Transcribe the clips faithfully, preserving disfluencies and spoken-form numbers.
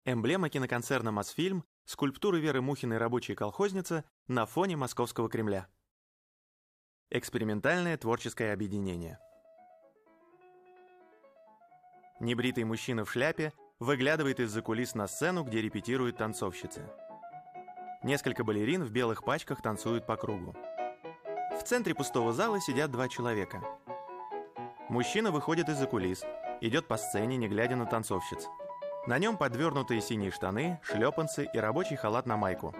Эмблема киноконцерна «Мосфильм», скульптуры Веры Мухиной «Рабочая колхозница» на фоне Московского Кремля. Экспериментальное творческое объединение. Небритый мужчина в шляпе выглядывает из-за кулис на сцену, где репетируют танцовщицы. Несколько балерин в белых пачках танцуют по кругу. В центре пустого зала сидят два человека. Мужчина выходит из-за кулис, идет по сцене, не глядя на танцовщиц. На нем подвернутые синие штаны, шлепанцы и рабочий халат на майку.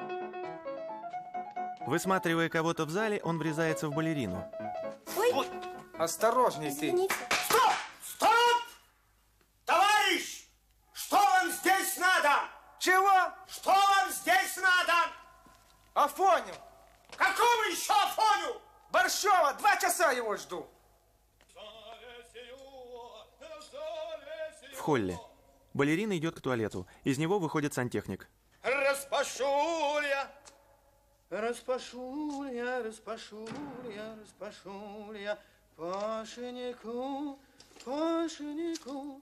Высматривая кого-то в зале, он врезается в балерину. Ой! Ой. Осторожней ты! Извините. Стоп! Стоп! Товарищ! Что вам здесь надо? Чего? Что вам здесь надо? Афоню! Какого еще Афоню? Борщева! Два часа его жду! В холле. Балерина идет к туалету. Из него выходит сантехник. Распашу я, распашу я, распашу я, распашу я пашенику, пашенику.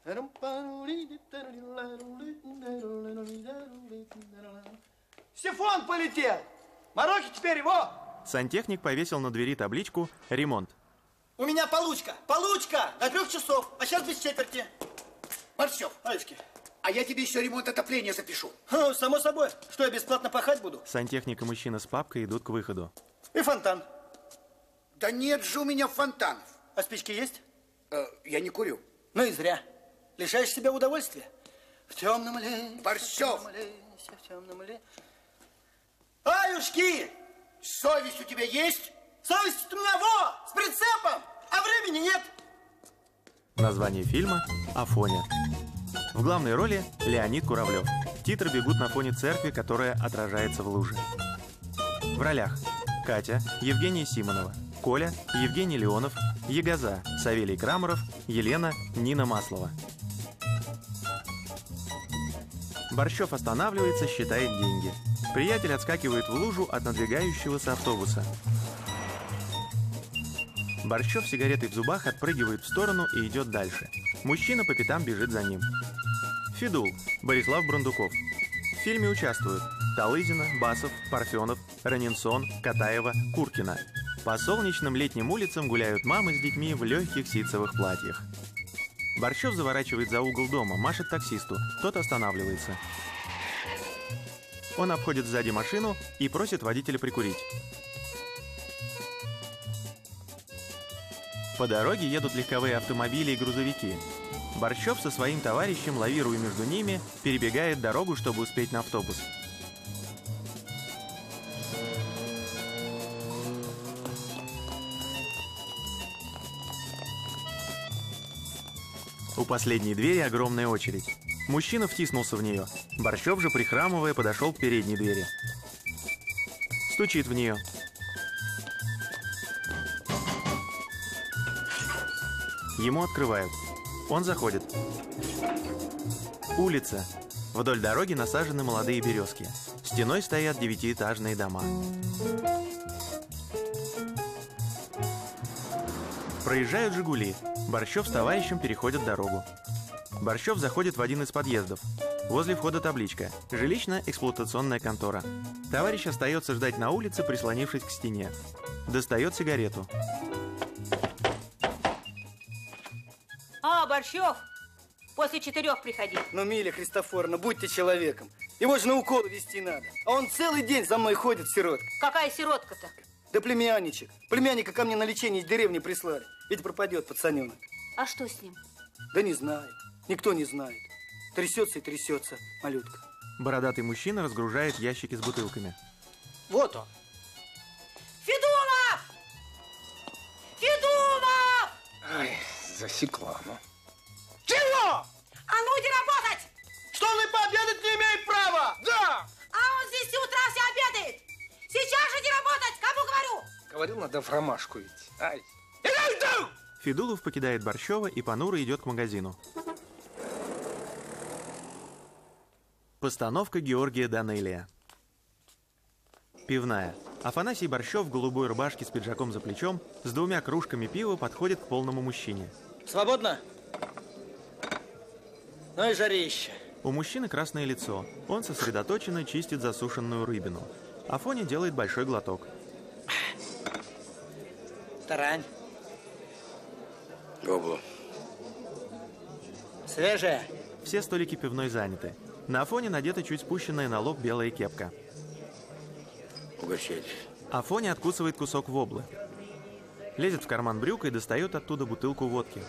Сифон полетел! Мороки теперь его! Сантехник повесил на двери табличку «Ремонт». У меня получка, получка до трех часов, а сейчас без четверти. Борщев, Алешки, а я тебе еще ремонт отопления запишу. Ха, само собой. Что, я бесплатно пахать буду? Сантехник и мужчина с папкой идут к выходу. И фонтан. Да нет же у меня фонтанов. А спички есть? Э, я не курю. Ну и зря. Лишаешь себя удовольствия. В темном лесе. Борщев! В темном лесе, в темном лесе. Аюшки! Совесть у тебя есть? Совесть у меня во! С прицепом! А времени нет! Название фильма «Афоня». В главной роли Леонид Куравлев. Титры бегут на фоне церкви, которая отражается в луже. В ролях Катя, Евгения Симонова, Коля, Евгений Леонов, Егоза, Савелий Крамаров, Елена, Нина Маслова. Борщев останавливается, считает деньги. Приятель отскакивает в лужу от надвигающегося автобуса. Борщев с сигаретой в зубах отпрыгивает в сторону и идет дальше. Мужчина по пятам бежит за ним. Федул, Борислав Брундуков. В фильме участвуют Талызина, Басов, Парфенов, Ранинсон, Катаева, Куркина. По солнечным летним улицам гуляют мамы с детьми в легких ситцевых платьях. Борщев заворачивает за угол дома, машет таксисту. Тот останавливается. Он обходит сзади машину и просит водителя прикурить. По дороге едут легковые автомобили и грузовики. Борщев со своим товарищем, лавируя между ними, перебегает дорогу, чтобы успеть на автобус. У последней двери огромная очередь. Мужчина втиснулся в нее. Борщев же, прихрамывая, подошел к передней двери. Стучит в нее. Ему открывают. Он заходит. Улица. Вдоль дороги насажены молодые березки. Стеной стоят девятиэтажные дома. Проезжают «Жигули». Борщев с товарищем переходят дорогу. Борщев заходит в один из подъездов. Возле входа табличка «Жилищно-эксплуатационная контора». Товарищ остается ждать на улице, прислонившись к стене. Достает сигарету. А, Борщев, после четырех приходи. Ну, Миля Христофоровна, будьте человеком. Его же на укол везти надо. А он целый день за мной ходит, сиротка. Какая сиротка-то? Да племянничек. Племянника ко мне на лечение из деревни прислали. Ведь пропадет пацаненок. А что с ним? Да не знаю. Никто не знает. Трясется и трясется, малютка. Бородатый мужчина разгружает ящики с бутылками. Вот он. Федулов! Федулов! Ай, засекла, ну. Чего? А ну иди работать! Что он и пообедать не имеет права? Да! А он здесь с утра все обедает! Сейчас же иди работать, кому говорю! Говорил, надо в ромашку идти. Ай. Федулов покидает Борщева и понуро идет к магазину. Постановка Георгия Данелия. Пивная. Афанасий Борщев в голубой рубашке с пиджаком за плечом с двумя кружками пива подходит к полному мужчине. Свободно? Ну и жарище. У мужчины красное лицо. Он сосредоточенно чистит засушенную рыбину. Афоня делает большой глоток. Тарань. Гобло. Свежая. Все столики пивной заняты. На Афоне надета чуть спущенная на лоб белая кепка. Угощайтесь. Афоня откусывает кусок воблы. Лезет в карман брюка и достает оттуда бутылку водки.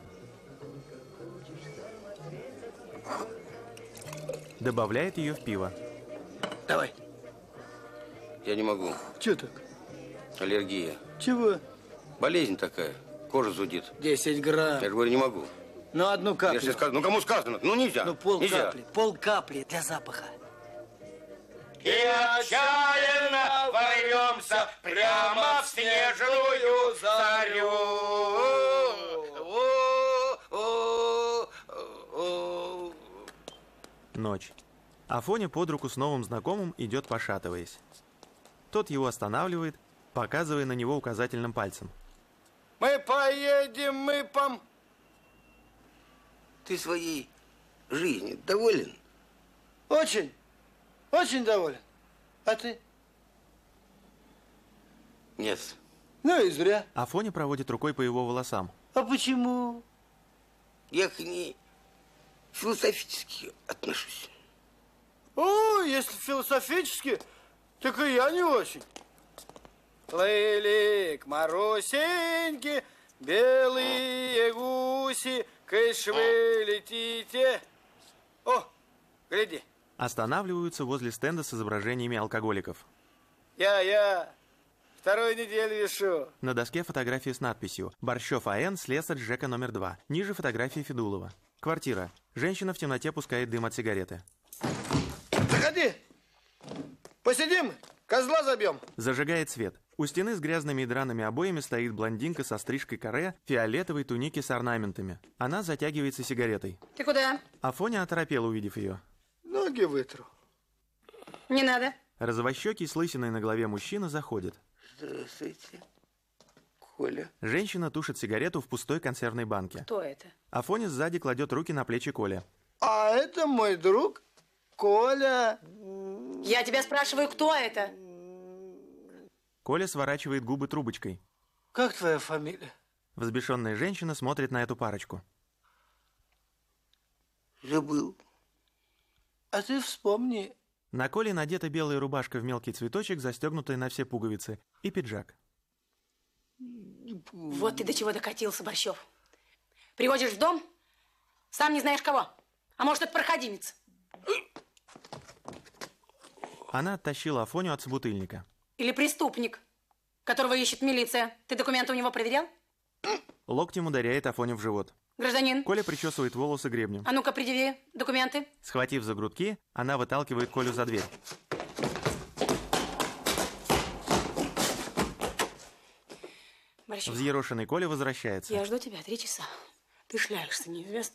Добавляет ее в пиво. Давай. Я не могу. Че так? Аллергия. Чего? Болезнь такая. Кожа зудит. десять грамм. Я же говорю, не могу. Ну, одну каплю. Если сказано, ну кому сказано? Ну нельзя. Ну, пол нельзя. капли. Пол капли для запаха. И отчаянно ворвемся прямо в снежную зарю. Ночь. Афоня под руку с новым знакомым идет, пошатываясь. Тот его останавливает, показывая на него указательным пальцем. Мы поедем, мы пом... Ты своей жизнью доволен? Очень, очень доволен. А ты? Нет. Ну и зря. Афоня проводит рукой по его волосам. А почему? Я к ней философически отношусь. О, если философически, так и я не очень. Плыли к Марусеньке белые гуси, кыш вы летите. О, гляди. Останавливаются возле стенда с изображениями алкоголиков. Я, я, вторую неделю вешу. На доске фотографии с надписью «Борщев А.Н. слесарь ЖЭКа номер два». Ниже фотографии Федулова. Квартира. Женщина в темноте пускает дым от сигареты. Заходи. Посидим, козла забьем. Зажигает свет. У стены с грязными и драными обоями стоит блондинка со стрижкой каре, фиолетовой туники с орнаментами. Она затягивается сигаретой. Ты куда? Афоня оторопела, увидев ее. Ноги вытру. Не надо. Розовощекий с лысиной на голове мужчина заходит. Здравствуйте, Коля. Женщина тушит сигарету в пустой консервной банке. Кто это? Афоня сзади кладет руки на плечи Коли. А это мой друг Коля. Я тебя спрашиваю, кто это? Коля сворачивает губы трубочкой. Как твоя фамилия? Взбешенная женщина смотрит на эту парочку. Забыл. А ты вспомни. На Коле надета белая рубашка в мелкий цветочек, застегнутая на все пуговицы, и пиджак. Вот ты до чего докатился, Борщев. Приводишь в дом, сам не знаешь кого. А может, это проходимец? Она оттащила Афоню от собутыльника. Или преступник, которого ищет милиция. Ты документы у него проверял? Локтем ударяет Афоню в живот. Гражданин, Коля причесывает волосы гребнем. а ну-ка, предъяви документы. Схватив за грудки, она выталкивает Колю за дверь. Борщев, Взъерошенный Коля возвращается. я жду тебя три часа. Ты шляешься неизвестно.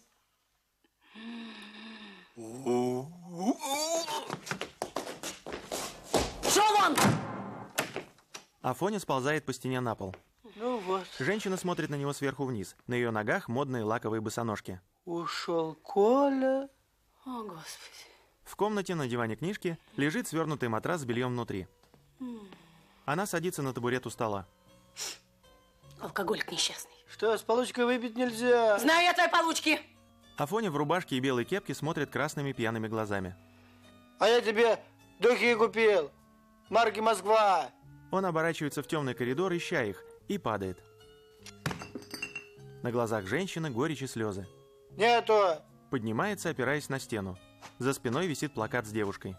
Шел вон! Афоня сползает по стене на пол. Ну вот, Женщина смотрит на него сверху вниз. На ее ногах модные лаковые босоножки. ушел Коля. О, Господи. В комнате на диване книжки лежит свернутый матрас с бельем внутри. Она садится на табурет у стола. Алкоголик несчастный. Что, с получкой выпить нельзя? Знаю я твои получки. Афоня в рубашке и белой кепке смотрит красными пьяными глазами. А я тебе духи купил. Марки Москва. Он оборачивается в темный коридор, ища их, и падает. На глазах женщины горечь и слезы. Нету. Поднимается, опираясь на стену. За спиной висит плакат с девушкой.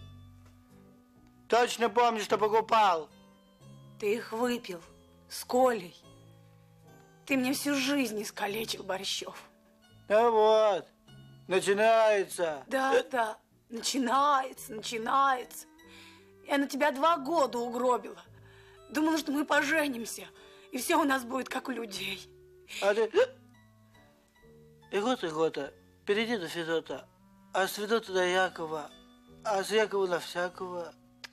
Точно помню, что покупал. Ты их выпил с Колей. Ты мне всю жизнь искалечил, Борщев. А вот, начинается. Да, да, начинается, начинается. Я на тебя два года угробила. Думала, что мы поженимся, и все у нас будет как у людей. А ты... Игота, Игота, перейди до Федота, а с Федота до Якова, а с Якова на всякого.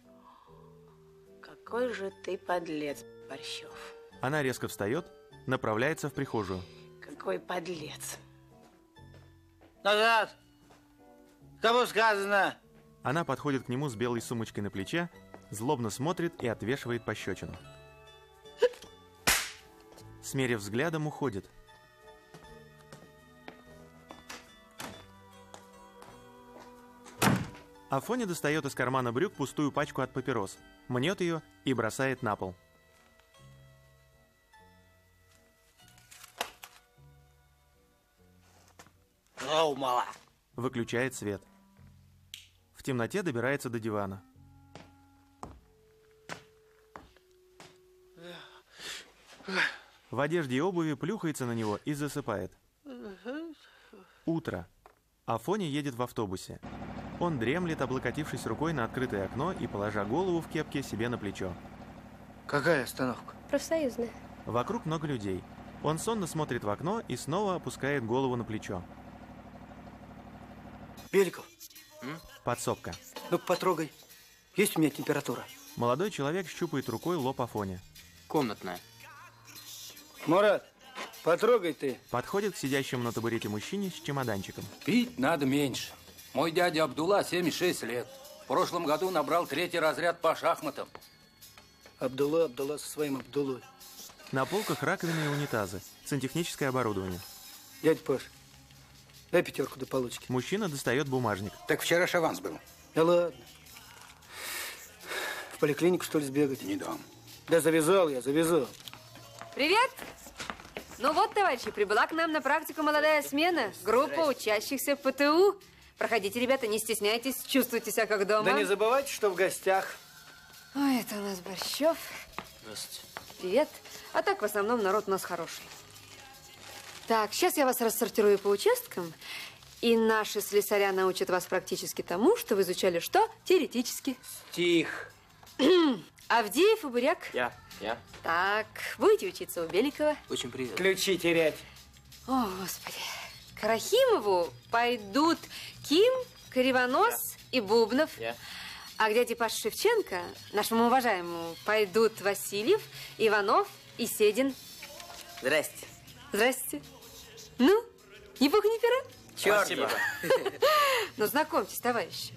Какой же ты подлец, Борщев. Она резко встает, направляется в прихожую. Какой подлец. Назад! Кому сказано? Она подходит к нему с белой сумочкой на плече, злобно смотрит и отвешивает пощечину. Смерив взглядом, уходит. Афоня достает из кармана брюк пустую пачку от папирос, мнет ее и бросает на пол. Оу, мала. Выключает свет. В темноте добирается до дивана. В одежде и обуви плюхается на него и засыпает. Утро. Афоня едет в автобусе. Он дремлет, облокотившись рукой на открытое окно и положа голову в кепке себе на плечо. Какая остановка? Профсоюзная. Вокруг много людей. Он сонно смотрит в окно и снова опускает голову на плечо. Беликов, Подсобка. ну-ка потрогай. Есть у меня температура? Молодой человек щупает рукой лоб Афони. Комнатная. Мурат, потрогай ты. Подходит к сидящему на табурете мужчине с чемоданчиком. Пить надо меньше. Мой дядя Абдулла семьдесят шесть лет. В прошлом году набрал третий разряд по шахматам. Абдулла, Абдулла со своим Абдуллой. На полках раковины и унитазы. Сантехническое оборудование. Дядя Паш, дай пятерку до получки. Мужчина достает бумажник. Так вчера ж аванс был. Да ладно. В поликлинику, что ли, сбегать? Не дам. Да завязал я, завязал. Привет! Ну вот, товарищи, прибыла к нам на практику молодая смена. Группа учащихся ПТУ. Проходите, ребята, не стесняйтесь, чувствуйте себя как дома. Да не забывайте, что в гостях. Ой, это у нас Борщев. Здравствуйте. Привет. А так, в основном, народ у нас хороший. Так, сейчас я вас рассортирую по участкам. И наши слесаря научат вас практически тому, что вы изучали что? Теоретически. Тих. Авдеев и Буряк. Я. Я. Так, будете учиться у Беликова. Очень приятно. Ключи терять. О, Господи. К Рахимову пойдут Ким, Кривонос и Бубнов. Я. А к дяде Паше Шевченко, нашему уважаемому, пойдут Васильев, Иванов и Седин. Здрасте. Здрасте. Ну, ни пуха, ни пера? Черт. Спасибо. Ну, знакомьтесь, товарищи.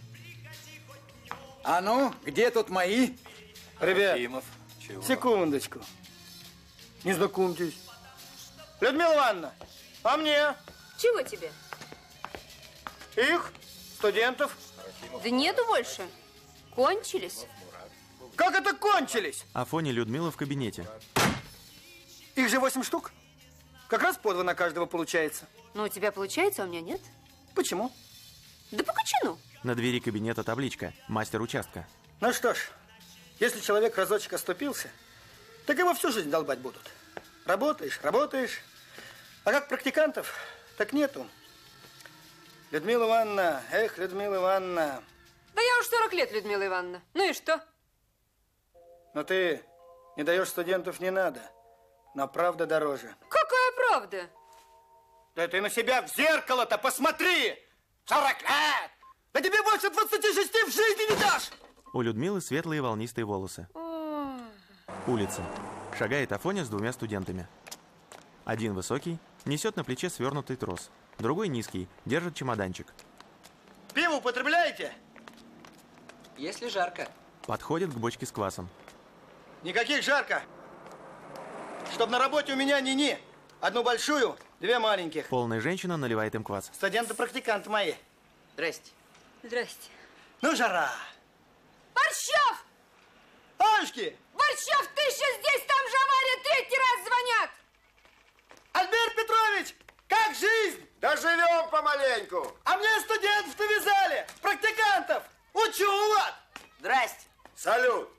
А ну, где тут мои? Ребят, Тимов. Чего? секундочку. Не знакомьтесь. Людмила Ивановна, а мне? Чего тебе? Их, студентов. Да нету больше. Кончились. Как это кончились? Афоня и Людмила в кабинете. Их же восемь штук. Как раз по два на каждого получается. Ну, у тебя получается, а у меня нет. Почему? Да по кочану. На двери кабинета табличка «Мастер участка». Ну что ж, если человек разочек оступился, так его всю жизнь долбать будут. Работаешь, работаешь. А как практикантов, так нету. Людмила Ивановна, эх, Людмила Ивановна. Да я уж сорок лет, Людмила Ивановна. Ну и что? Но ты не даешь студентов не надо. Но правда дороже. Какая правда? Да ты на себя в зеркало-то посмотри! сорок лет! Да тебе больше двадцати шести в жизни не дашь! У Людмилы светлые волнистые волосы. Улица. Шагает Афоня с двумя студентами. Один высокий, несет на плече свернутый трос. Другой низкий, держит чемоданчик. Пиво употребляете? Если жарко. Подходит к бочке с квасом. Никаких жарко. Чтоб на работе у меня ни-ни. Одну большую, две маленьких. Полная женщина наливает им квас. Студенты-практиканты мои. Здрасте. Здрасте. Ну, жара. Борщев! Аюшки! Борщев, ты еще здесь? Там же авария, третий раз звонят! Альберт Петрович, как жизнь? Доживем помаленьку. А мне студентов навязали, практикантов. Учу, вот. Здрасте. Салют.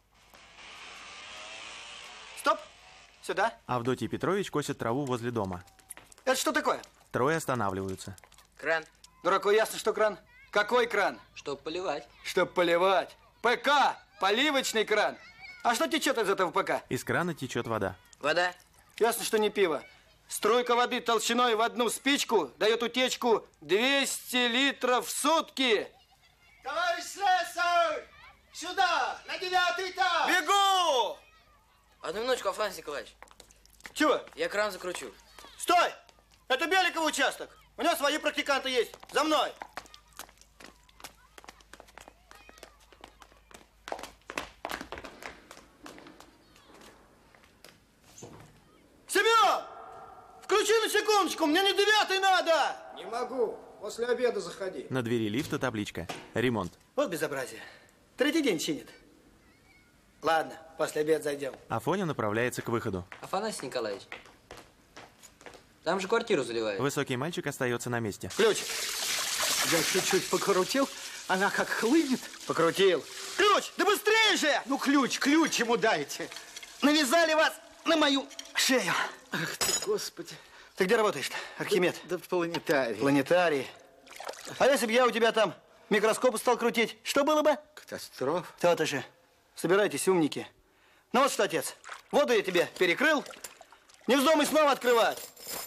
Стоп. Сюда. Авдотий Петрович косит траву возле дома. Это что такое? Трое останавливаются. Кран. Дураку ясно, что кран. Какой кран? Чтоб поливать. Чтоб поливать. ПК. Поливочный кран. А что течет из этого ПК? Из крана течет вода. Вода. Ясно, что не пиво. Струйка воды толщиной в одну спичку дает утечку двести литров в сутки. Товарищ слесарь, сюда, на девятый этаж. Бегу! Одну минуточку, Афанасий Николаевич. Чего? Я кран закручу. Стой! Это Беликов участок. У него свои практиканты есть. За мной. Подожди на секундочку, мне не девятый надо! Не могу. После обеда заходи. На двери лифта табличка «Ремонт». Вот безобразие. Третий день чинит. Ладно, после обеда зайдем. Афоня направляется к выходу. Афанасий Николаевич, там же квартиру заливают. Высокий мальчик остается на месте. Ключ. Я чуть-чуть покрутил, она как хлынет. Покрутил. Ключ, да быстрее же! Ну, ключ, ключ ему дайте. Навязали вас на мою шею. Ах ты, Господи. Ты где работаешь-то, Архимед? Да, да в планетарии. Планетарий. А если бы я у тебя там микроскоп стал крутить, что было бы? Катастрофа. То-то же. Собирайтесь, умники. Ну вот что, отец, воду я тебе перекрыл. Не вздумай снова открывать.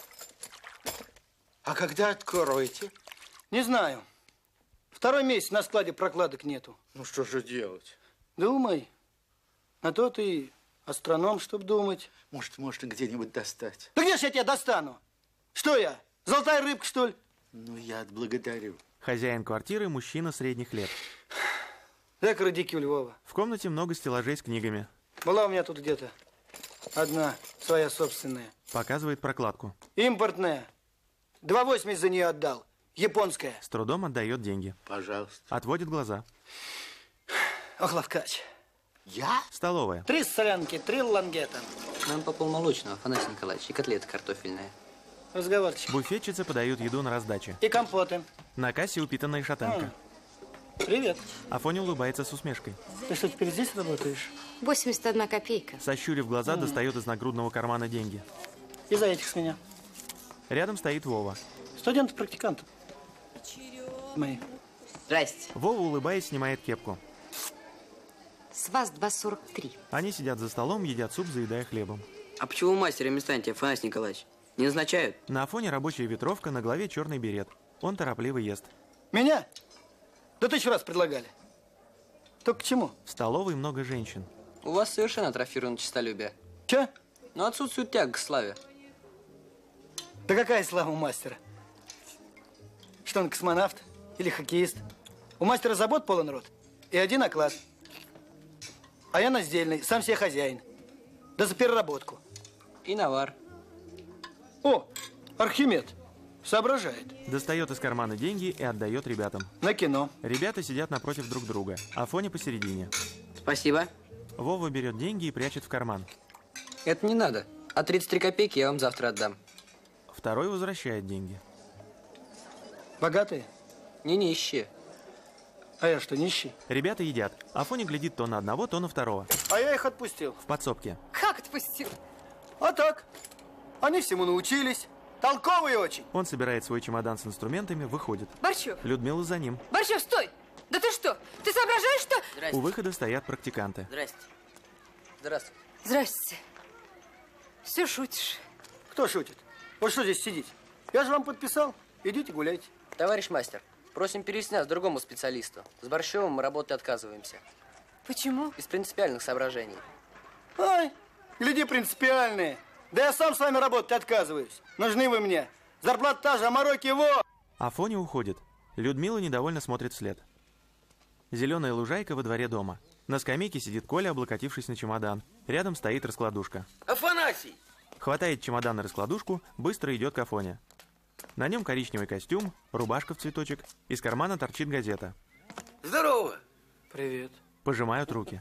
А когда откроете? Не знаю. Второй месяц на складе прокладок нету. Ну, что же делать? Думай. На то ты астроном, чтоб думать. Может, можно где-нибудь достать? Да где ж я тебя достану? Что я, золотая рыбка, что ли? Ну, я отблагодарю. Хозяин квартиры – мужчина средних лет. Дай-ка радики у Львова. В комнате много стеллажей с книгами. Была у меня тут где-то одна, своя собственная. Показывает прокладку. Импортная. Два восемьдесят за нее отдал. Японская. С трудом отдает деньги. Пожалуйста. Отводит глаза. Ох, ловкач. Я? Столовая. Три солянки, три лангета. Нам по полмолочного, Афанасий Николаевич, и котлета картофельная. Разговорчик. Буфетчицы подают еду на раздаче. И компоты. На кассе упитанная шатенка. Привет. Афоня улыбается с усмешкой. Ты что, теперь здесь работаешь? восемьдесят одна копейка. Сощурив глаза, достает из нагрудного кармана деньги. И за этих с меня. Рядом стоит Вова. Студент-практикант. Мои. Здрасте. Вова, улыбаясь, снимает кепку. С вас два сорок три. Они сидят за столом, едят суп, заедая хлебом. А почему мастерами станете, Афанасий Николаевич? Не назначают? На Афоне рабочая ветровка, на голове черный берет. Он торопливо ест. Меня? Да тысячу раз предлагали. Только к чему? В столовой много женщин. У вас совершенно атрофировано честолюбие. Че? Но отсутствует тяга к славе. Да какая слава у мастера? Что он, космонавт или хоккеист? У мастера забот полон рот и один оклад. А я наздельный, сам себе хозяин. Да за переработку. И навар. О, Архимед. Соображает. Достает из кармана деньги и отдает ребятам. На кино. Ребята сидят напротив друг друга. Афоня посередине. Спасибо. Вова берет деньги и прячет в карман. Это не надо. А тридцать три копейки я вам завтра отдам. Второй возвращает деньги. Богатые? Не нищие. А я что, нищий? Ребята едят. Афоня глядит то на одного, то на второго. А я их отпустил. В подсобке. Как отпустил? А так. Они всему научились. Толковые очень. Он собирает свой чемодан с инструментами, выходит. Борчев! Людмила за ним. Борчев, стой! Да ты что? Ты соображаешь, что... Здрасте. У выхода стоят практиканты. Здрасте. Здравствуйте. Здрасте. Все шутишь. Кто шутит? Вот что здесь сидеть? Я же вам подписал. Идите гуляйте. Товарищ мастер, просим перевести нас к другому специалисту. С Борщевым мы работать отказываемся. Почему? Из принципиальных соображений. Ай, гляди, принципиальные. Да я сам с вами работать отказываюсь. Нужны вы мне. Зарплата та же, а мороки его. Афоня уходит. Людмила недовольно смотрит вслед. Зеленая лужайка во дворе дома. На скамейке сидит Коля, облокотившись на чемодан. Рядом стоит раскладушка. Афанасий! Хватает чемодан и раскладушку, быстро идет к Афоне. На нем коричневый костюм, рубашка в цветочек. Из кармана торчит газета. Здорово! Привет. Пожимают руки.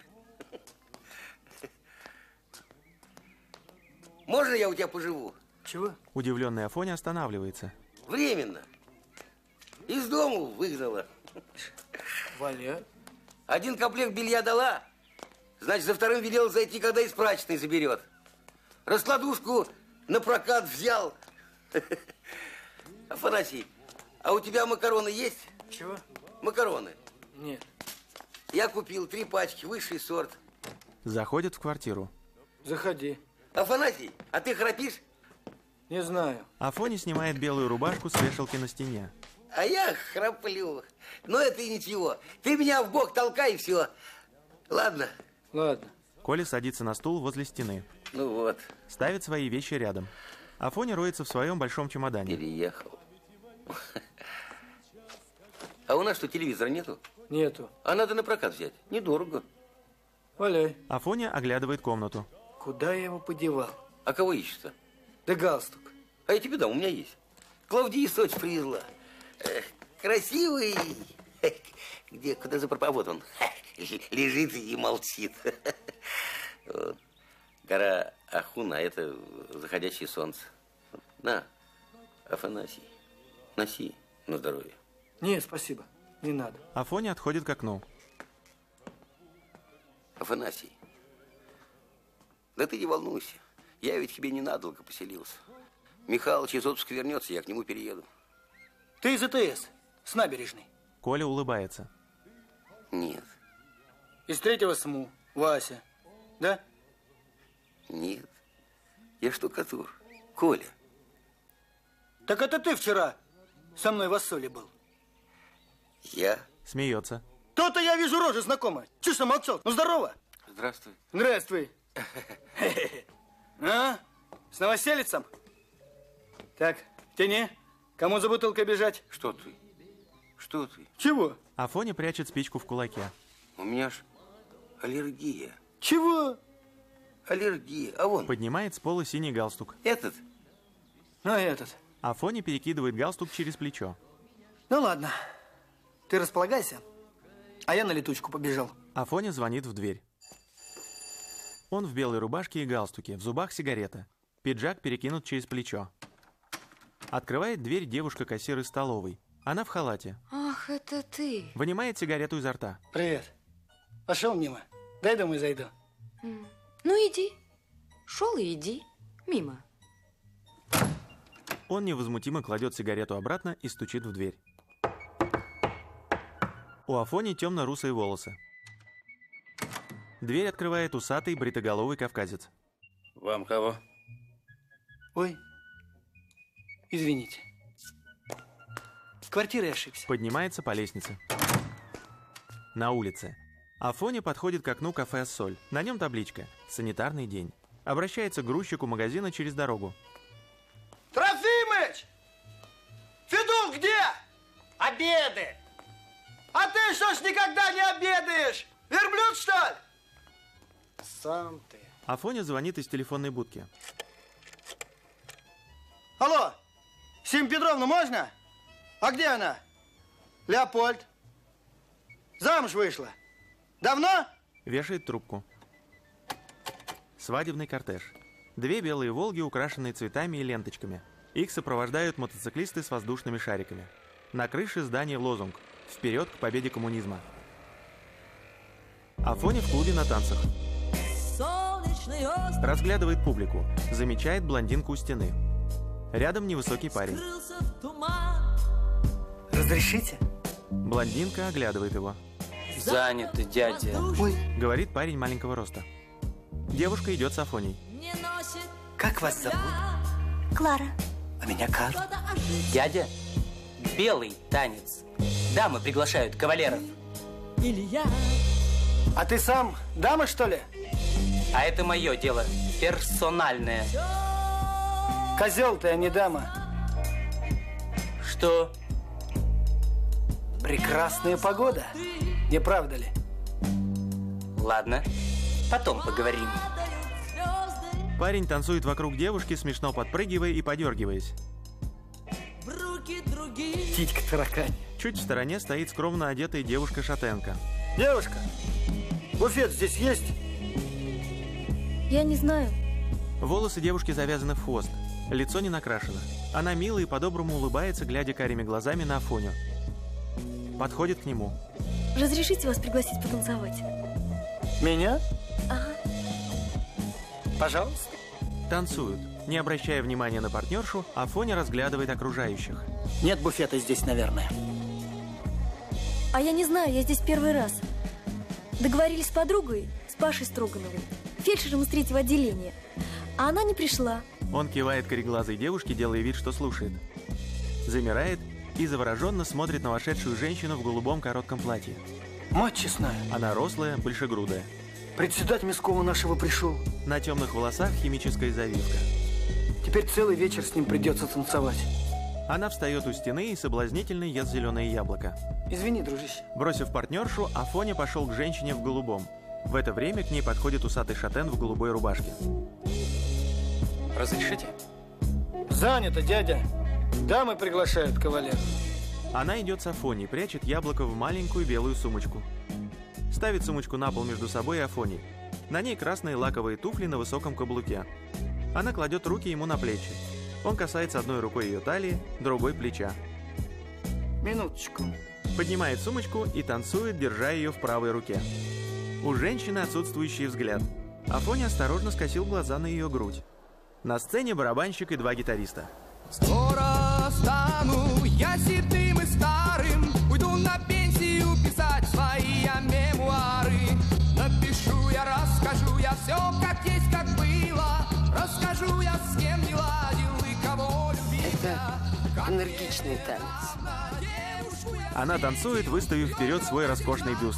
Можно я у тебя поживу? Чего? Удивленный Афоня останавливается. Временно. Из дому выгнала. Валя. Один комплект белья дала, значит, за вторым велел зайти, когда из прачечной заберет. Раскладушку на прокат взял. Афанасий, а у тебя макароны есть? Чего? Макароны. Нет. Я купил три пачки, высший сорт. Заходит в квартиру. Заходи. Афанасий, а ты храпишь? Не знаю. Афоня снимает белую рубашку с вешалки на стене. А я храплю. Но это и ничего. Ты меня в бок толкай, и все. Ладно. Ладно. Коля садится на стул возле стены. Ну вот. Ставит свои вещи рядом. Афоня роется в своем большом чемодане. Переехал. А у нас что, телевизора нету? Нету. А надо на прокат взять. Недорого. Валяй. Афоня оглядывает комнату. Куда я его подевал? А кого ищешь-то? Да галстук. А я тебе дам, у меня есть. Клавдия Соч привезла. Эх, красивый. Где, куда запропал? Вот он. Лежит и молчит. Вот. Гора Ахуна, это заходящее солнце. На, Афанасий, носи на здоровье. Не, спасибо, не надо. Афоня отходит к окну. Афанасий, да ты не волнуйся. Я ведь к тебе ненадолго поселился. Михалыч из отпуска вернется, я к нему перееду. Ты из ЭТС, с набережной. Коля улыбается. Нет. Из третьего СМУ, Вася. Да? Нет. Я штукатур. Коля. Так это ты вчера со мной в Ассоле был. Я? Смеется. То-то я вижу рожи знакомая. Чего ж молчал? Ну, здорово. Здравствуй. Здравствуй. А? С новоселицем? Так, тяни. Кому за бутылкой бежать? Что ты? Что ты? Чего? Афоня прячет спичку в кулаке. У меня ж аллергия. Чего? Аллергия. А вон. Поднимает с пола синий галстук. Этот? Ну, этот. Афоня перекидывает галстук через плечо. Ну, ладно. Ты располагайся, а я на летучку побежал. Афоня звонит в дверь. Он в белой рубашке и галстуке, в зубах сигарета. Пиджак перекинут через плечо. Открывает дверь девушка-кассир из столовой. Она в халате. Ах, это ты. Вынимает сигарету изо рта. Привет. Пошел мимо. Дай домой зайду. Ну, иди. Шел и иди. Мимо. Он невозмутимо кладет сигарету обратно и стучит в дверь. У Афони темно-русые волосы. Дверь открывает усатый бритоголовый кавказец. Вам кого? Ой, извините. С квартирой ошибся. Поднимается по лестнице. На улице. Афоня подходит к окну кафе «Соль». На нем табличка «Санитарный день». Обращается к грузчику магазина через дорогу. Трофимыч! Федул где? Обеды! А ты что ж никогда не обедаешь? Верблюд, что ли? Сам ты. Афоня звонит из телефонной будки. Алло, Сим Петровна, можно? А где она? Леопольд. Замуж вышла. Давно? Вешает трубку. Свадебный кортеж. Две белые «Волги», украшенные цветами и ленточками. Их сопровождают мотоциклисты с воздушными шариками. На крыше здания лозунг «Вперед к победе коммунизма». Афоня в клубе на танцах. Разглядывает публику. Замечает блондинку у стены. Рядом невысокий парень. Разрешите? Блондинка оглядывает его. Занято, дядя. Ой. Говорит парень маленького роста. Девушка идет с Афоней. Как вас зовут? Клара. А меня Карл. Дядя, белый танец. Дамы приглашают кавалеров. А ты сам дама, что ли? А это мое дело, персональное. Козел ты, а не дама. Что? Прекрасная погода. Не правда ли? Ладно, потом поговорим. Парень танцует вокруг девушки, смешно подпрыгивая и подергиваясь. Титька таракань. Чуть в стороне стоит скромно одетая девушка-шатенка. Девушка, буфет здесь есть? Я не знаю. Волосы девушки завязаны в хвост. Лицо не накрашено. Она мило и по-доброму улыбается, глядя карими глазами на Афоню. Подходит к нему. Разрешите вас пригласить потанцевать? Меня? Ага. Пожалуйста. Танцуют. Не обращая внимания на партнершу, Афоня разглядывает окружающих. Нет буфета здесь, наверное. А я не знаю, я здесь первый раз. Договорились с подругой, с Пашей Строгановой, фельдшером из третьего отделения. А она не пришла. Он кивает кореглазой девушке, делая вид, что слушает. Замирает и завороженно смотрит на вошедшую женщину в голубом коротком платье. Мать честная. Она рослая, большегрудая. Председатель Мяского нашего пришел. На темных волосах химическая завивка. Теперь целый вечер с ним придется танцевать. Она встает у стены и соблазнительно ест зеленое яблоко. Извини, дружище. Бросив партнершу, Афоня пошел к женщине в голубом. В это время к ней подходит усатый шатен в голубой рубашке. Разрешите? Занято, дядя. Дамы приглашают кавалера. Она идет с Афоней, прячет яблоко в маленькую белую сумочку. Ставит сумочку на пол между собой и Афоней. На ней красные лаковые туфли на высоком каблуке. Она кладет руки ему на плечи. Он касается одной рукой ее талии, другой плеча. Минуточку. Поднимает сумочку и танцует, держа ее в правой руке. У женщины отсутствующий взгляд. Афоня осторожно скосил глаза на ее грудь. На сцене барабанщик и два гитариста. Скоро стану я седым и старым, уйду на пенсию писать свои я мемуары. Напишу я, расскажу я все как есть, как было. Расскажу я, с кем не ладил и кого любил. Это энергичный танец. Она танцует, выставив вперед свой роскошный бюст.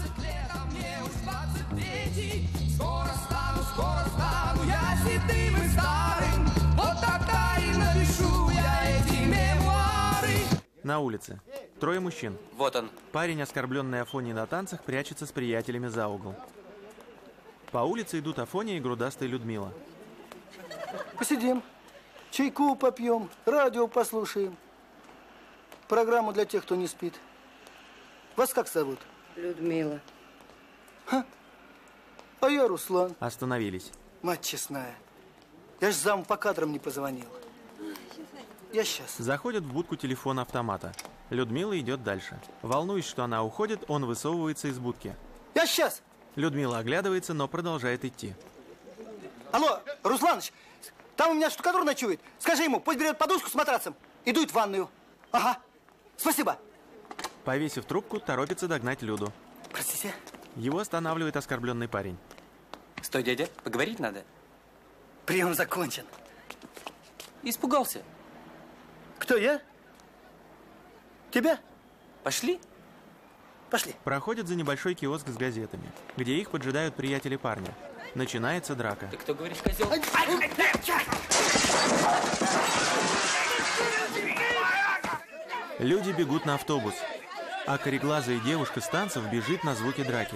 Скоро стану, скоро стану я седым и старым. Вот тогда и напишу я эти мемуары. На улице. Трое мужчин. Вот он. Парень, оскорбленный Афоней на танцах, прячется с приятелями за угол. По улице идут Афоня и грудастая Людмила. Посидим, чайку попьем, радио послушаем. Программу для тех, кто не спит. Вас как зовут? Людмила. Ха. А я Руслан. Остановились. Мать честная. Я ж заму по кадрам не позвонил. Я сейчас. Заходит в будку телефона-автомата. Людмила идет дальше. Волнуясь, что она уходит, он высовывается из будки. Я сейчас. Людмила оглядывается, но продолжает идти. Алло, Русланыч, там у меня штукатур ночует. Скажи ему, пусть берет подушку с матрацем и дует в ванную. Ага, спасибо. Повесив трубку, торопится догнать Люду. Простите. Его останавливает оскорбленный парень. Стой, дядя, поговорить надо. Прием закончен. Испугался. Кто, я? Тебя? Пошли? Пошли. Проходят за небольшой киоск с газетами, где их поджидают приятели парня. Начинается драка. Ты кто, говоришь, козел? Люди бегут на автобус, а кореглазая девушка с танцев бежит на звуки драки.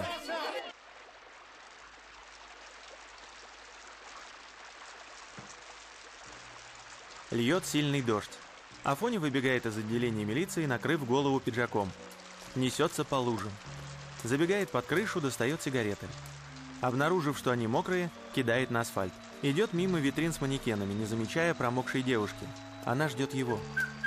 Льет сильный дождь. Афоня выбегает из отделения милиции, накрыв голову пиджаком. Несется по лужам. Забегает под крышу, достает сигареты. Обнаружив, что они мокрые, кидает на асфальт. Идет мимо витрин с манекенами, не замечая промокшей девушки. Она ждет его.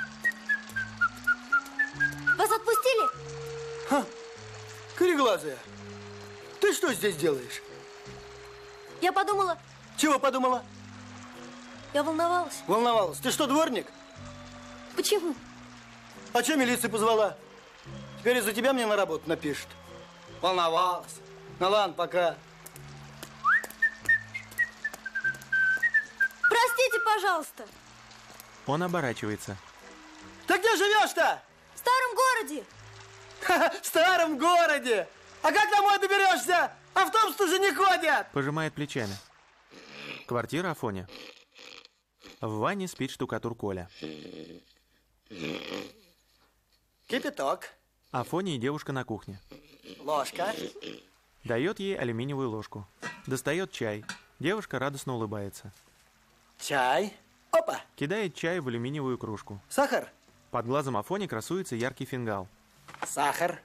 Вас отпустили? Ха, кореглазая, ты что здесь делаешь? Я подумала... Чего подумала? Я волновалась. Волновалась. Ты что, дворник? Почему? А что милицию позвала? Теперь из-за тебя мне на работу напишут. Волновалась. Ну ладно, пока. Простите, пожалуйста. Он оборачивается. Ты где живешь-то? В старом городе. В старом городе. А как домой доберешься? Автобусы же не ходят. Пожимает плечами. Квартира Афоня. В ванне спит штукатур Коля. Кипяток. Афоня и девушка на кухне. Ложка. Дает ей алюминиевую ложку. Достает чай. Девушка радостно улыбается. Чай. Опа. Кидает чай в алюминиевую кружку. Сахар. Под глазом Афони красуется яркий фингал. Сахар.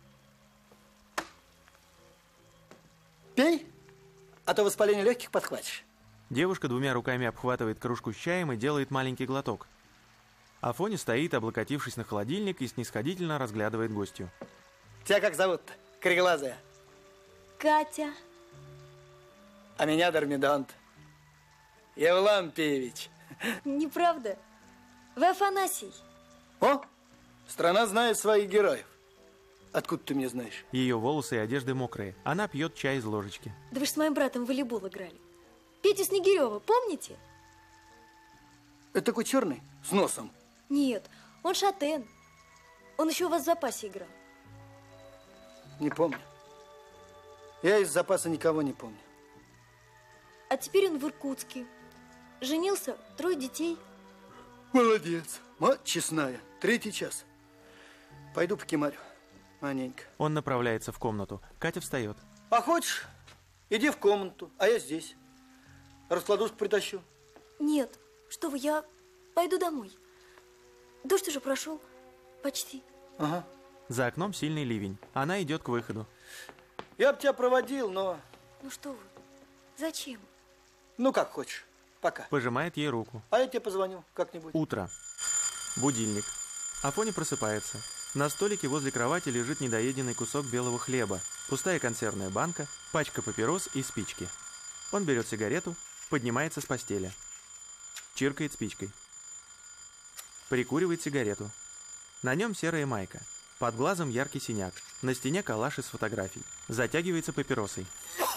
Пей, а то воспаление легких подхватишь. Девушка двумя руками обхватывает кружку с чаем и делает маленький глоток. Афоня стоит, облокотившись на холодильник, и снисходительно разглядывает гостью. Тебя как зовут-то, кореглазая? Катя. А меня Дормидонт. Евлампиевич. Неправда. Вы Афанасий. О, страна знает своих героев. Откуда ты меня знаешь? Ее волосы и одежды мокрые. Она пьет чай из ложечки. Да вы же с моим братом в волейбол играли. Петю Снегирева, помните? Это такой черный, с носом? Нет, он шатен. Он еще у вас в запасе играл. Не помню. Я из запаса никого не помню. А теперь он в Иркутске. Женился, трое детей. Молодец. Мать честная. Третий час. Пойду покемарю. Маненько. Он направляется в комнату. Катя встает. А хочешь, иди в комнату, а я здесь. Раскладушку притащу. Нет, что вы, я пойду домой. Дождь уже прошел. Почти. Ага. За окном сильный ливень. Она идет к выходу. Я бы тебя проводил, но... Ну что вы, зачем? Ну, как хочешь. Пока. Пожимает ей руку. А я тебе позвоню как-нибудь. Утро. Будильник. Афоня просыпается. На столике возле кровати лежит недоеденный кусок белого хлеба, пустая консервная банка, пачка папирос и спички. Он берет сигарету, поднимается с постели. Чиркает спичкой. Прикуривает сигарету. На нем серая майка. Под глазом яркий синяк. На стене коллаж из фотографий. Затягивается папиросой.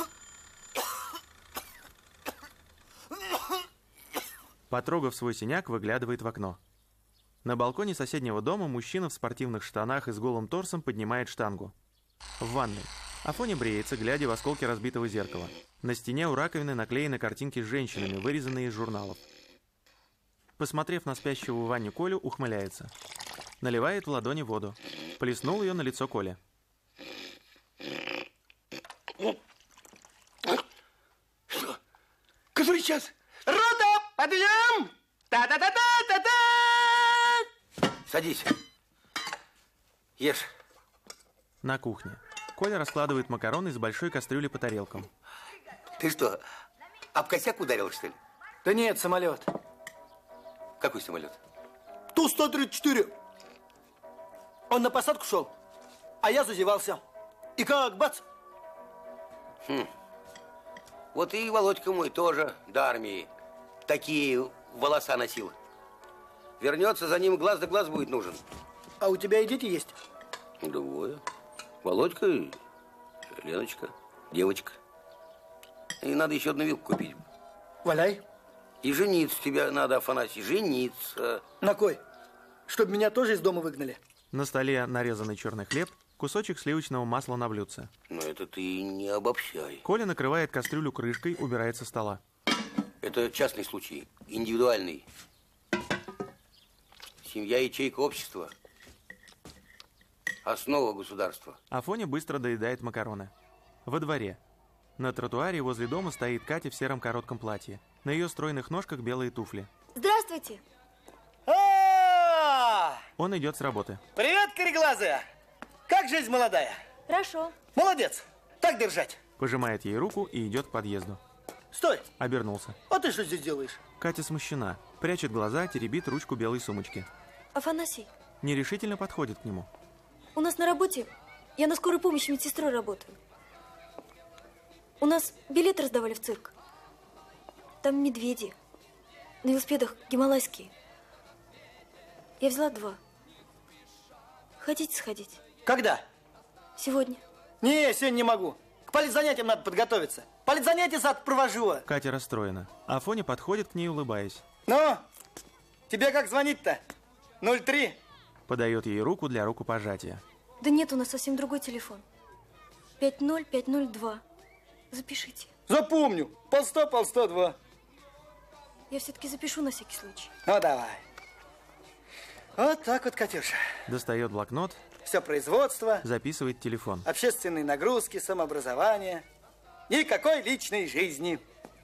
Потрогав свой синяк, выглядывает в окно. На балконе соседнего дома мужчина в спортивных штанах и с голым торсом поднимает штангу. В ванной. Афоня бреется, глядя в осколки разбитого зеркала. На стене у раковины наклеены картинки с женщинами, вырезанные из журналов. Посмотрев на спящего в ванне Колю, ухмыляется. Наливает в ладони воду. Плеснул ее на лицо Коле. Что? Который час? Рота, подъем! Та-та-та-та-та-та! Садись. Ешь. На кухне. Коля раскладывает макароны из большой кастрюли по тарелкам. Ты что, об косяк ударил, что ли? Да нет, самолет. Какой самолет? Ту сто тридцать четыре. Он на посадку шел, а я зазевался. И как, бац! Хм. Вот и Володька мой тоже до армии такие волоса носил. Вернется, за ним глаз да глаз будет нужен. А у тебя и дети есть? Двое. Володька и Леночка, девочка. И надо еще одну вилку купить. Валяй. И жениться тебе надо, Афанасий, жениться. На кой? Чтоб меня тоже из дома выгнали? На столе нарезанный черный хлеб, кусочек сливочного масла на блюдце. Но это ты не обобщай. Коля накрывает кастрюлю крышкой, убирает со стола. Это частный случай, индивидуальный. Семья – ячейка общества. Основа государства. Афоня быстро доедает макароны. Во дворе. На тротуаре возле дома стоит Катя в сером коротком платье. На ее стройных ножках белые туфли. Здравствуйте. Он идет с работы. Привет, кореглазая. Как жизнь молодая? Хорошо. Молодец. Так держать. Пожимает ей руку и идет к подъезду. Стой. Обернулся. А ты что здесь делаешь? Катя смущена. Прячет глаза, теребит ручку белой сумочки. Афанасий, Нерешительно подходит к нему. у нас на работе, я на скорой помощи медсестрой работаю. У нас билеты раздавали в цирк. Там медведи. На велосипедах гималайские. Я взяла два. Хотите сходить? Когда? Сегодня. Не, сегодня не могу. К политзанятиям надо подготовиться. Политзанятия завтра провожу. Катя расстроена. Афоня подходит к ней, улыбаясь. Ну, тебе как звонить-то? ноль три. Подает ей руку для рукопожатия. Да нет, у нас совсем другой телефон. пять ноль пять ноль два. Запишите. Запомню. Полста, полста, два. Я все-таки запишу на всякий случай. Ну, давай. Вот так вот, Катюша. Достает блокнот. Все производство. Записывает телефон. Общественные нагрузки, самообразование. Никакой личной жизни.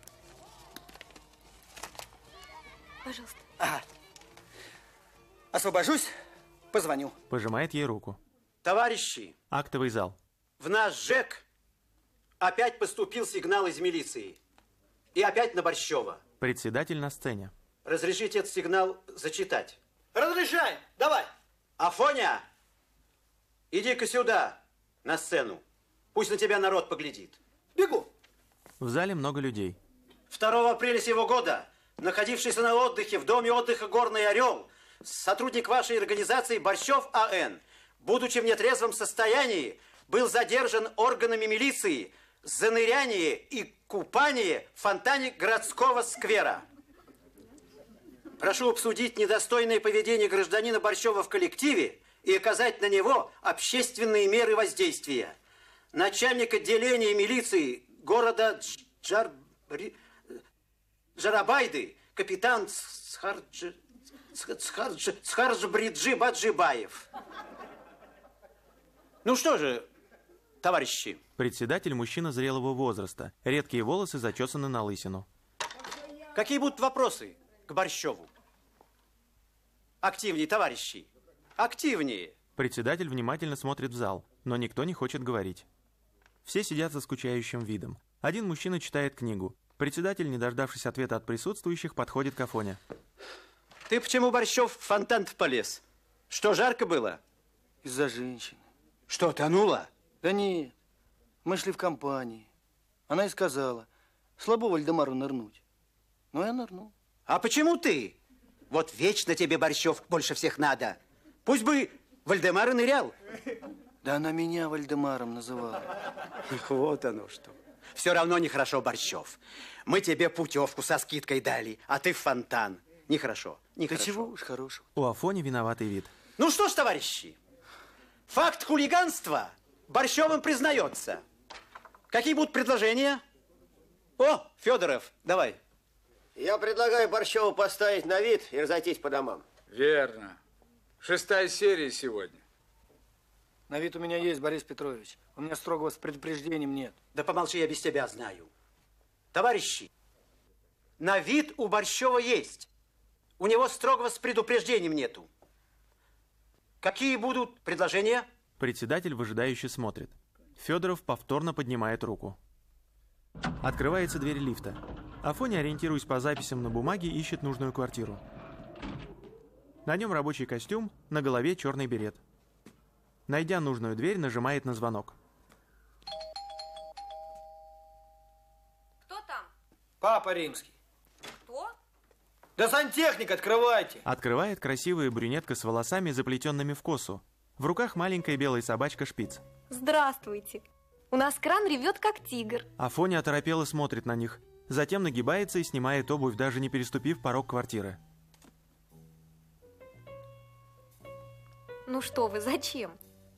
Пожалуйста. Ага. Освобожусь, позвоню. Пожимает ей руку. Товарищи, Актовый зал. в наш ЖЭК опять поступил сигнал из милиции. И опять на Борщева. Председатель на сцене. Разрешите этот сигнал зачитать. Разрешай, давай. Афоня, иди-ка сюда, на сцену. Пусть на тебя народ поглядит. Бегу. В зале много людей. второго апреля сего года, находившийся на отдыхе в доме отдыха «Горный Орел», сотрудник вашей организации Борщев А Н, будучи в нетрезвом состоянии, был задержан органами милиции за ныряние и купание в фонтане городского сквера. Прошу обсудить недостойное поведение гражданина Борщева в коллективе и оказать на него общественные меры воздействия. Начальник отделения милиции города Джар... Джарабайды, капитан Схарджи... Схарджи... Схарджбриджи Баджибаев. Ну что же, товарищи. Председатель мужчина зрелого возраста. Редкие волосы зачесаны на лысину. Какие будут вопросы к Борщеву? Активнее, товарищи. Активнее. Председатель внимательно смотрит в зал, но никто не хочет говорить. Все сидят со скучающим видом. Один мужчина читает книгу. Председатель, не дождавшись ответа от присутствующих, подходит к Афоне. Ты почему, Борщев, в фонтан полез? Что, жарко было? Из-за женщины. Что, тонула? Да нет. Мы шли в компании. Она и сказала, слабо Вальдемару нырнуть. Ну, я нырнул. А почему ты? Вот вечно тебе, Борщев, больше всех надо. Пусть бы Вальдемар и нырял. Да она меня Вальдемаром называла. Ах, вот оно что. Все равно нехорошо, Борщев. Мы тебе путевку со скидкой дали, а ты в фонтан. Нехорошо, нехорошо. Да чего уж хорошего. У Афони виноватый вид. Ну что ж, товарищи, факт хулиганства Борщевым признается. Какие будут предложения? О, Федоров, давай. Я предлагаю Борщеву поставить на вид и разойтись по домам. Верно. Шестая серия сегодня. На вид у меня есть, Борис Петрович. У меня строгого с предупреждением нет. Да помолчи, я без тебя знаю. Товарищи, на вид у Борщева есть. У него строгого с предупреждением нету. Какие будут предложения? Председатель выжидающе смотрит. Федоров повторно поднимает руку. Открывается дверь лифта. Афоня, ориентируясь по записям на бумаге, ищет нужную квартиру. На нем рабочий костюм, на голове черный берет. Найдя нужную дверь, нажимает на звонок. Кто там? Папа Римский. Кто? Да сантехник, открывайте. Открывает красивая брюнетка с волосами, заплетенными в косу. В руках маленькая белая собачка Шпиц. Здравствуйте. У нас кран ревет, как тигр. Афоня оторопело смотрит на них. Затем нагибается и снимает обувь, даже не переступив порог квартиры. Ну что вы, зачем?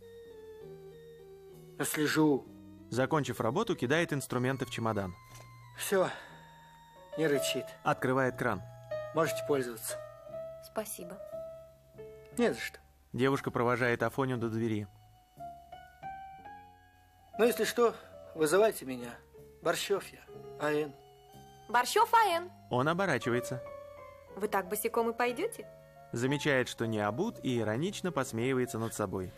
Я слежу. Закончив работу, кидает инструменты в чемодан. Все, не рычит. Открывает кран. Можете пользоваться. Спасибо. Не за что. Девушка провожает Афоню до двери. Ну, если что, вызывайте меня. Борщев я, АН. Борщев АН. Он оборачивается. Вы так босиком и пойдете? Замечает, что не обут, и иронично посмеивается над собой.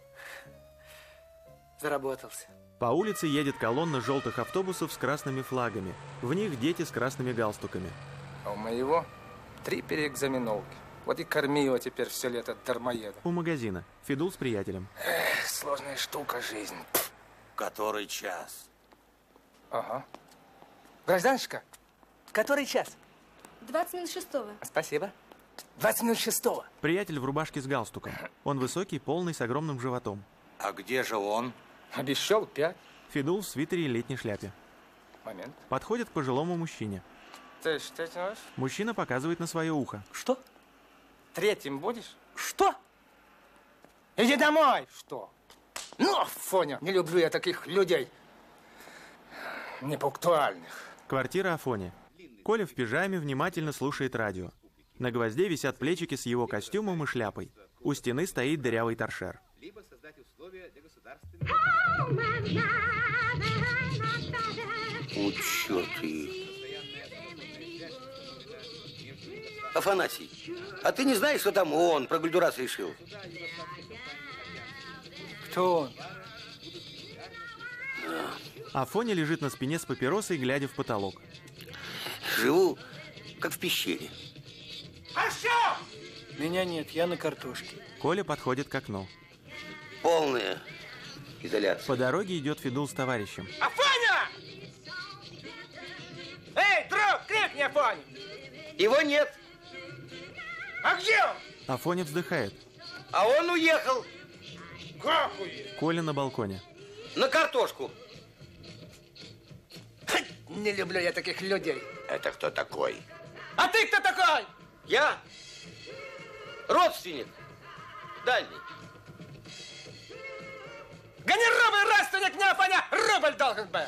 Заработался. По улице едет колонна желтых автобусов с красными флагами. В них дети с красными галстуками. А у моего три переэкзаменовки. Вот и корми его теперь все лето дармоеда. У магазина. Федул с приятелем. Эх, сложная штука жизнь. Который час? Ага. Гражданочка, который час? двадцать минут шестого. Спасибо. двадцать минут шестого. Приятель в рубашке с галстуком. Он высокий, полный, с огромным животом. А где же он? Обещал пять. Федул в свитере и летней шляпе. Момент. Подходит к пожилому мужчине. Ты что делаешь? Мужчина показывает на свое ухо. Что? Третьим будешь? Что? Иди домой! Что? Ну, Фоня, не люблю я таких людей. Непунктуальных. Квартира Афони. Коля в пижаме внимательно слушает радио. На гвозде висят плечики с его костюмом и шляпой. У стены стоит дырявый торшер. Либо создать условия для государственной... Учеты. Афанасий, а ты не знаешь, что там он про Гульдурас решил? Кто он? Афоня лежит на спине с папиросой, глядя в потолок. Живу, как в пещере. А что? Меня нет, я на картошке. Коля подходит к окну. Полная изоляция. По дороге идет Федул с товарищем. Афоня! Эй, друг, крикни Афоню! Его нет. А где он? Афоня вздыхает. А он уехал. Как уехал? Коля на балконе. На картошку. Не люблю я таких людей. Это кто такой? А ты кто такой? Я родственник. Дальний. Гони рубль, родственник, не Афоня! Рубль должен быть.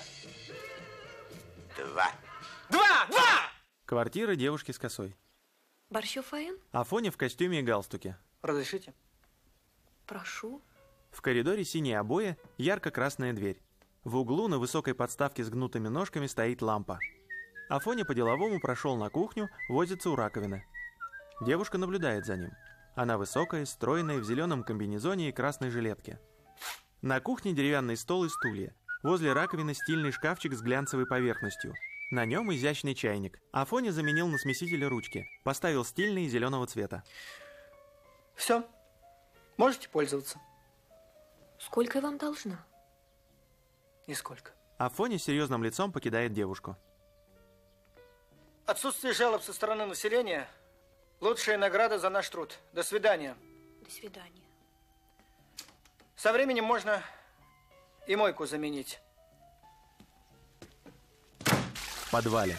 Два. Два! Два! Квартира девушки с косой. Борщев АН? Афоня в костюме и галстуке. Разрешите? Прошу. В коридоре синие обои, ярко-красная дверь. В углу на высокой подставке с гнутыми ножками стоит лампа. Афоня по-деловому прошел на кухню, возится у раковины. Девушка наблюдает за ним. Она высокая, стройная, в зеленом комбинезоне и красной жилетке. На кухне деревянный стол и стулья. Возле раковины стильный шкафчик с глянцевой поверхностью. На нем изящный чайник. Афоня заменил на смесителе ручки. Поставил стильные зеленого цвета. Все. Можете пользоваться. Сколько я вам должна? Нисколько. Афоня с серьезным лицом покидает девушку. Отсутствие жалоб со стороны населения – лучшая награда за наш труд. До свидания. До свидания. Со временем можно и мойку заменить. В подвале.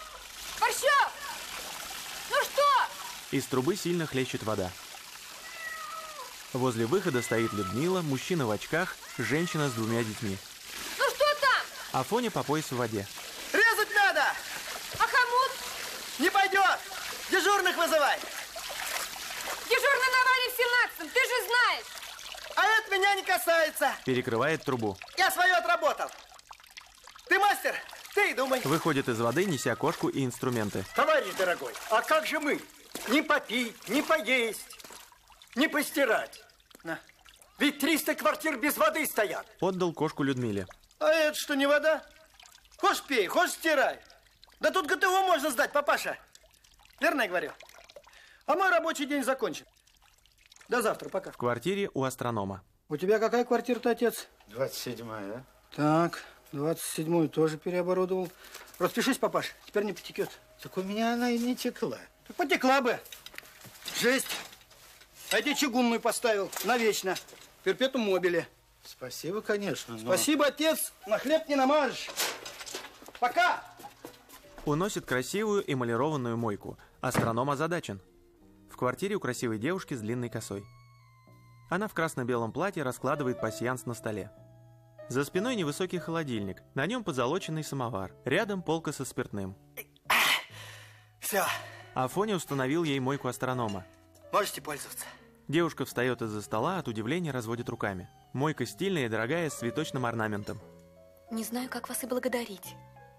Борщев! Ну что? Из трубы сильно хлещет вода. Возле выхода стоит Людмила, мужчина в очках, женщина с двумя детьми. Ну что там? Афоня по пояс в воде. Резать надо! А хомут? Не пойдет! Дежурных вызывай! Дежурный на вале в семнадцатом, ты же знаешь! А это меня не касается! Перекрывает трубу. Я свое отработал! Ты мастер, ты и думай! Выходит из воды, неся кошку и инструменты. Товарищ дорогой, а как же мы? Не попить, не поесть, не постирать. На. Ведь триста квартир без воды стоят. Отдал кошку Людмиле. А это что, не вода? Хочешь пей, хочешь стирай. Да тут ГТО можно сдать, папаша. Верно я говорю? А мой рабочий день закончен. До завтра, пока. В квартире у астронома. У тебя какая квартира-то, отец? двадцать седьмая, Так, двадцать седьмую тоже переоборудовал. Распишись, папаш, теперь не потекет. Так у меня она и не текла. Так потекла бы. Жесть. А я чугунную поставил навечно. Перпетум мобиле. Спасибо, конечно, но... Спасибо, отец. На хлеб не намажешь. Пока. Уносит красивую эмалированную мойку. Астроном озадачен. В квартире у красивой девушки с длинной косой. Она в красно-белом платье раскладывает пасьянс на столе. За спиной невысокий холодильник. На нем позолоченный самовар. Рядом полка со спиртным. Все. Афоня установил ей мойку астронома. Можете пользоваться. Девушка встает из-за стола, от удивления разводит руками. Мойка стильная и дорогая, с цветочным орнаментом. Не знаю, как вас и благодарить.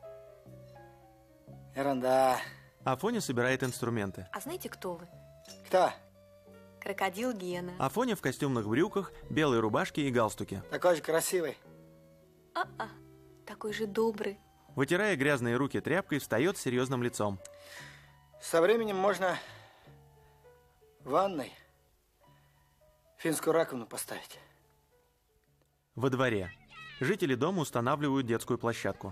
Ерунда. Афоня собирает инструменты. А знаете, кто вы? Кто? Крокодил Гена. Афоня в костюмных брюках, белой рубашке и галстуке. Такой же красивый. А-а, такой же добрый. Вытирая грязные руки тряпкой, встает с серьезным лицом. Со временем можно в ванной финскую раковину поставить. Во дворе. Жители дома устанавливают детскую площадку.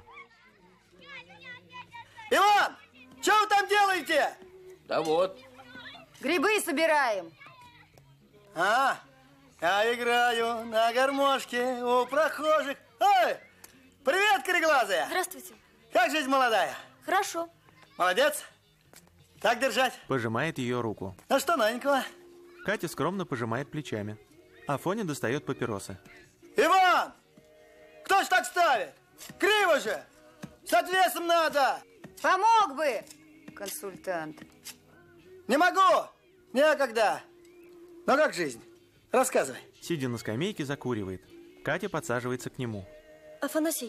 Иван, что вы там делаете? Да вот. Грибы собираем. А, я играю на гармошке у прохожих. Ой, привет, кореглазая. Здравствуйте. Как жизнь молодая? Хорошо. Молодец. Так держать. Пожимает ее руку. А что новенького? Катя скромно пожимает плечами. Афоня достает папиросы. Иван! Кто ж так ставит? Криво же! С отвесом надо! Помог бы, консультант. Не могу! Некогда! Ну как жизнь? Рассказывай. Сидя на скамейке, закуривает. Катя подсаживается к нему. Афанасий,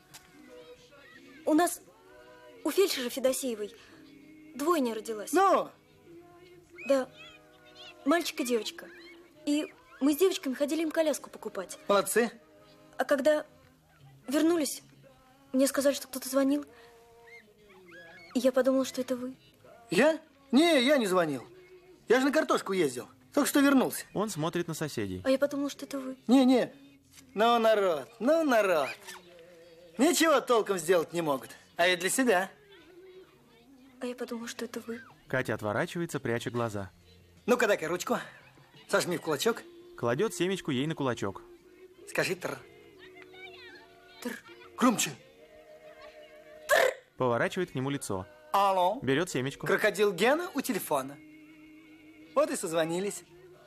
у нас у фельдшера Федосеевой двойня родилась. Ну? Да, мальчик и девочка. И мы с девочками ходили им коляску покупать. Молодцы. А когда вернулись, мне сказали, что кто-то звонил. И я подумала, что это вы. Я? Не, я не звонил. Я же на картошку ездил. Только что вернулся. Он смотрит на соседей. А я подумала, что это вы. Не-не. Ну, народ, ну, народ. Ничего толком сделать не могут. А я для себя. А я подумала, что это вы. Катя отворачивается, пряча глаза. Ну-ка, дай-ка ручку. Сожми в кулачок. Кладет семечку ей на кулачок. Скажи тр. Тр. Громче. Тр. Поворачивает к нему лицо. Алло. Берет семечку. Крокодил Гена у телефона. Вот и созвонились.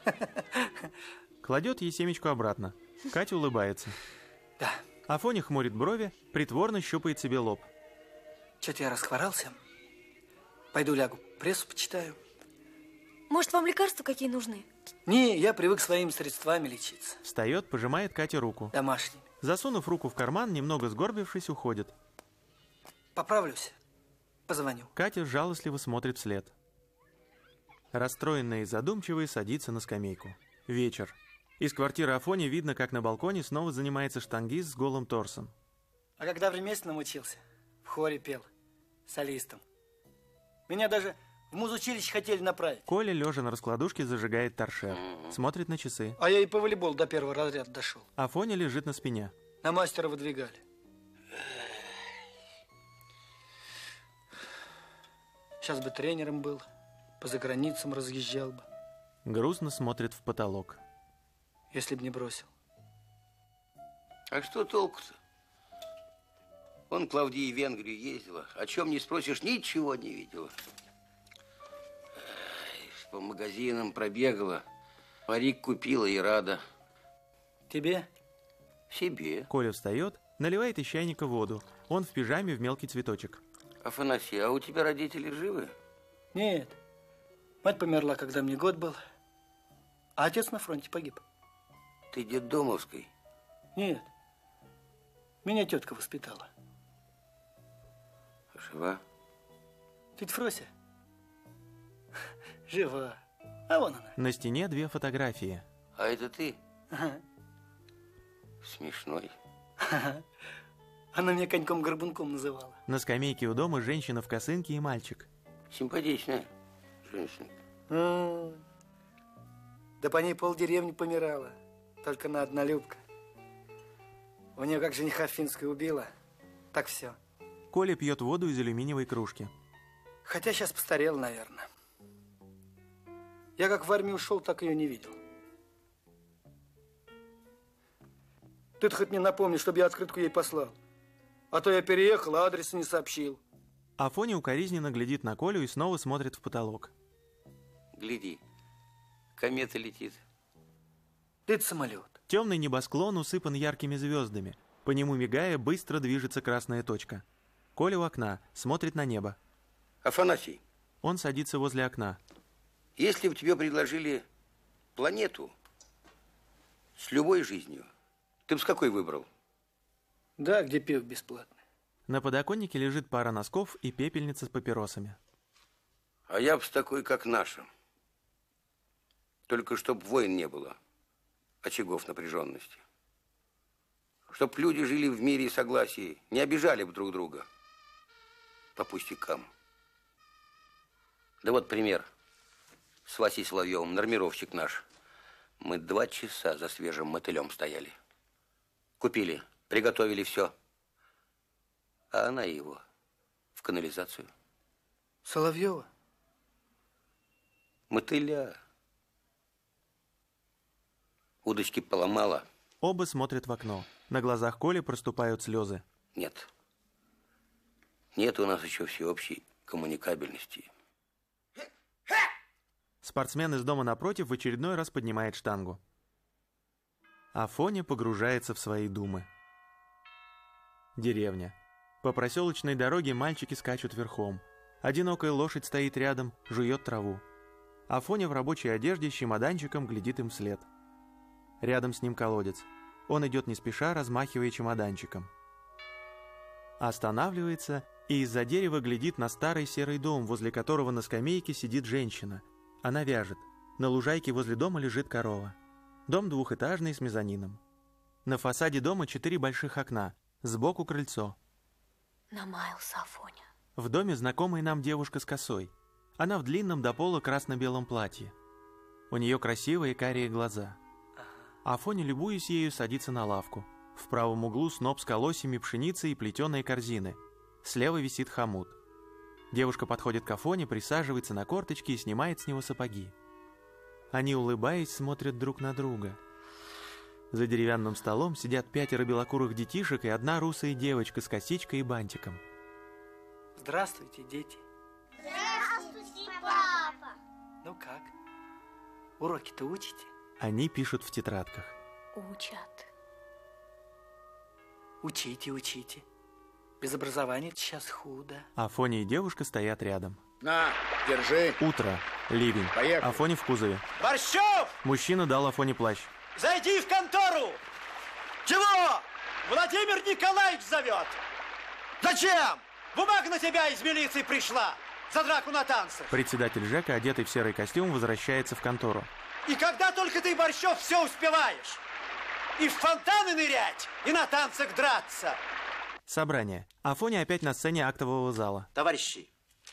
Кладет ей семечку обратно. Катя улыбается. Да. Афоня хмурит брови, притворно щупает себе лоб. Что-то я расхворался. Пойду лягу, прессу почитаю. Может, вам лекарства какие нужны? Не, я привык своими средствами лечиться. Встает, пожимает Кате руку. Домашними. Засунув руку в карман, немного сгорбившись, уходит. Поправлюсь. Позвоню. Катя жалостливо смотрит вслед. Расстроенная и задумчивая садится на скамейку. Вечер. Из квартиры Афони видно, как на балконе снова занимается штангист с голым торсом. А когда в ремесленном учился, в хоре пел, солистом. Меня даже в музучилище хотели направить. Коля, лежа на раскладушке, зажигает торшер. Смотрит на часы. А я и по волейболу до первого разряда дошел. Афоня лежит на спине. На мастера выдвигали. Сейчас бы тренером был, по заграницам разъезжал бы. Грустно смотрит в потолок. Если б не бросил. А что толку-то? Вон Клавдия в Венгрию ездила. О чем не спросишь, ничего не видела. По магазинам пробегала. Парик купила и рада. Тебе? Себе. Коля встает, наливает из чайника воду. Он в пижаме в мелкий цветочек. Афанасий, а у тебя родители живы? Нет. Мать померла, когда мне год был. А отец на фронте погиб. Ты детдомовской? Нет. Меня тетка воспитала. Жива? Тетя Фрося? Жива. А вон она. На стене две фотографии. А это ты? Ага. Смешной. Она меня коньком-горбунком называла. На скамейке у дома женщина в косынке и мальчик. Симпатичная женщина. А, да по ней полдеревни помирала. Только на однолюбка. У нее как жениха финская убила. Так все. Коля пьет воду из алюминиевой кружки. Хотя сейчас постарел, наверное. Я как в армию ушел, так ее не видел. Ты-то хоть мне напомни, чтобы я открытку ей послал. А то я переехал, а адреса не сообщил. Афоня укоризненно глядит на Колю и снова смотрит в потолок. Гляди, комета летит. Это самолет. Темный небосклон усыпан яркими звездами. По нему, мигая, быстро движется красная точка. Коля у окна, смотрит на небо. Афанасий. Он садится возле окна. Если бы тебе предложили планету с любой жизнью, ты бы с какой выбрал? Да, где пиво бесплатно. На подоконнике лежит пара носков и пепельница с папиросами. А я бы с такой, как наша. Только чтоб войн не было, очагов напряженности. Чтоб люди жили в мире и согласии, не обижали бы друг друга. По пустякам. Да вот пример. С Васей Соловьевым, нормировщик наш. Мы два часа за свежим мотылем стояли. Купили, приготовили все. А она его в канализацию. Соловьева? Мотыля. Удочки поломала. Оба смотрят в окно. На глазах Коли проступают слезы. Нет. Нет у нас еще всеобщей коммуникабельности. Спортсмен из дома напротив в очередной раз поднимает штангу. Афоня погружается в свои думы. Деревня. По проселочной дороге мальчики скачут верхом. Одинокая лошадь стоит рядом, жует траву. Афоня в рабочей одежде с чемоданчиком глядит им вслед. Рядом с ним колодец. Он идет не спеша, размахивая чемоданчиком. Останавливается и из-за дерева глядит на старый серый дом, возле которого на скамейке сидит женщина. Она вяжет. На лужайке возле дома лежит корова. Дом двухэтажный с мезонином. На фасаде дома четыре больших окна. Сбоку крыльцо. Намаялся Афоня. В доме знакомая нам девушка с косой. Она в длинном до пола красно-белом платье. У нее красивые карие глаза. Афоня, любуясь ею, садится на лавку. В правом углу сноп с колосьями пшеницы и плетеные корзины. Слева висит хомут. Девушка подходит к Афоне, присаживается на корточки и снимает с него сапоги. Они, улыбаясь, смотрят друг на друга. За деревянным столом сидят пятеро белокурых детишек и одна русая девочка с косичкой и бантиком. Здравствуйте, дети. Здравствуйте, папа. Ну как? Уроки-то учите? Они пишут в тетрадках. Учат. Учите, учите. Без образования сейчас худо. Афоня и девушка стоят рядом. На, держи. Утро. Ливень. Поехали. Афоня в кузове. Борщев! Мужчина дал Афоне плащ. Зайди в контору! Чего? Владимир Николаевич зовет. Зачем? Бумага на тебя из милиции пришла. за драку на танцах. Председатель ЖЭКа, одетый в серый костюм, возвращается в контору. И когда только ты, Борщев, все успеваешь? И в фонтаны нырять, и на танцах драться. Собрание. Афоня опять на сцене актового зала. Товарищи,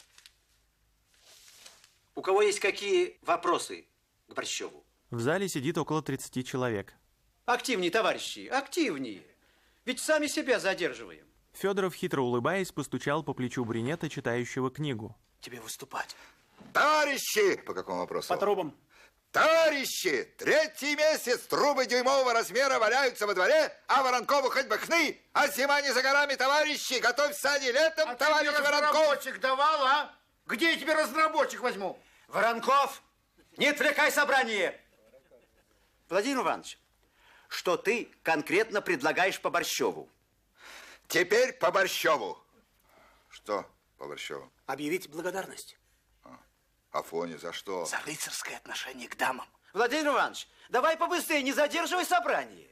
у кого есть какие вопросы к Борщеву? В зале сидит около тридцати человек. Активнее, товарищи, активнее. Ведь сами себя задерживаем. Федоров, хитро улыбаясь, постучал по плечу брюнета, читающего книгу. Тебе выступать. Товарищи! По какому вопросу? По трубам. Товарищи! Третий месяц трубы дюймового размера валяются во дворе, а Воронкову хоть бы хны, а зима не за горами, товарищи! Готовь сани летом, а товарищ ты мне Воронков! разнорабочих давал, а? Где я тебе разнорабочих возьму? Воронков, не отвлекай собрание! Владимир Иванович, что ты конкретно предлагаешь по Борщеву? Теперь по Борщеву. Что по Борщеву? Объявить благодарность. Афоне, за что? За рыцарское отношение к дамам. Владимир Иванович, давай побыстрее, не задерживай собрание.